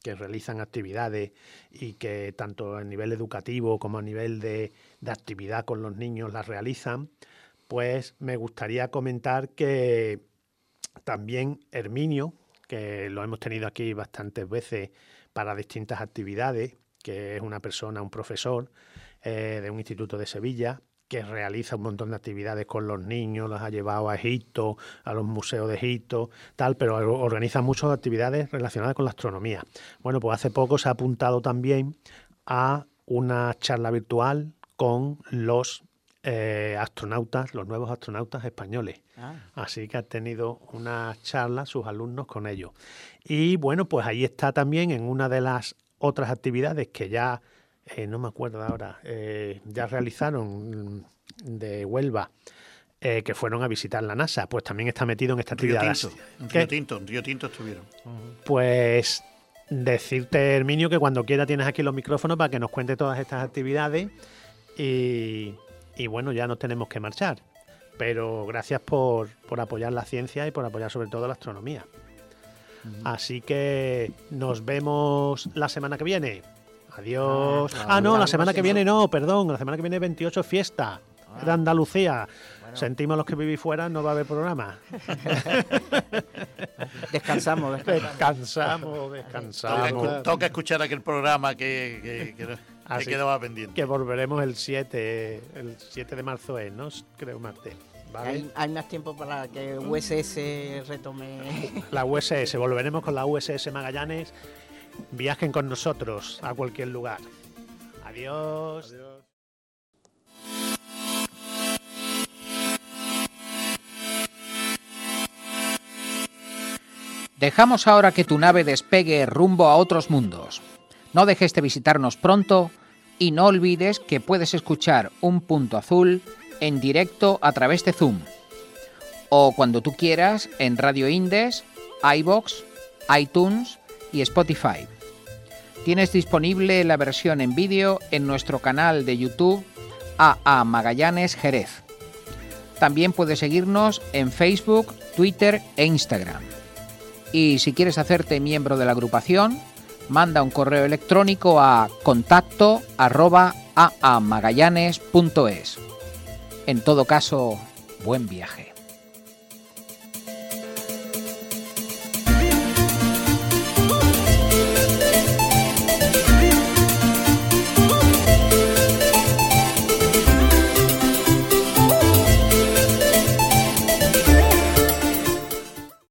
que realizan actividades y que tanto a nivel educativo como a nivel de, de actividad con los niños las realizan, pues me gustaría comentar que también Herminio, que lo hemos tenido aquí bastantes veces para distintas actividades, que es una persona, un profesor eh, de un instituto de Sevilla, que realiza un montón de actividades con los niños, los ha llevado a Egipto, a los museos de Egipto, tal, pero organiza muchas actividades relacionadas con la astronomía. Bueno, pues hace poco se ha apuntado también a una charla virtual con los eh, astronautas, los nuevos astronautas españoles. Ah. Así que ha tenido una charla sus alumnos con ellos. Y bueno, pues ahí está también en una de las otras actividades que ya... Eh, no me acuerdo ahora, eh, ya realizaron de Huelva, eh, que fueron a visitar la NASA, pues también está metido en esta actividad. Río Tinto, en Río Tinto, en Río Tinto estuvieron. Pues decirte, Herminio, que cuando quiera tienes aquí los micrófonos para que nos cuente todas estas actividades y, y bueno, ya nos tenemos que marchar. Pero gracias por, por apoyar la ciencia y por apoyar sobre todo la astronomía. Uh-huh. Así que nos vemos la semana que viene. Adiós. Ah, ah no, la semana que viene no, perdón. La semana que viene veintiocho fiesta ah. de Andalucía. Bueno. Sentimos los que vivís fuera, no va a haber programa. Descansamos, descansamos. Descansamos, descansamos. Toca, toca escuchar aquel programa que, que, que, que quedaba pendiente. Que volveremos el siete, el siete de marzo es, ¿no? Creo martes. ¿Vale? Hay, hay más tiempo para que U S S retome. La U S S, volveremos con la U S S Magallanes. Viajen con nosotros a cualquier lugar. Adiós. Adiós. Dejamos ahora que tu nave despegue rumbo a otros mundos. No dejes de visitarnos pronto y no olvides que puedes escuchar Un Punto Azul en directo a través de Zoom o cuando tú quieras en Radio Indes, iVoox, iTunes y Spotify. Tienes disponible la versión en vídeo en nuestro canal de YouTube A A Magallanes Jerez. También puedes seguirnos en Facebook, Twitter e Instagram. Y si quieres hacerte miembro de la agrupación, manda un correo electrónico a contacto arroba aamagallanes punto es. En todo caso, buen viaje.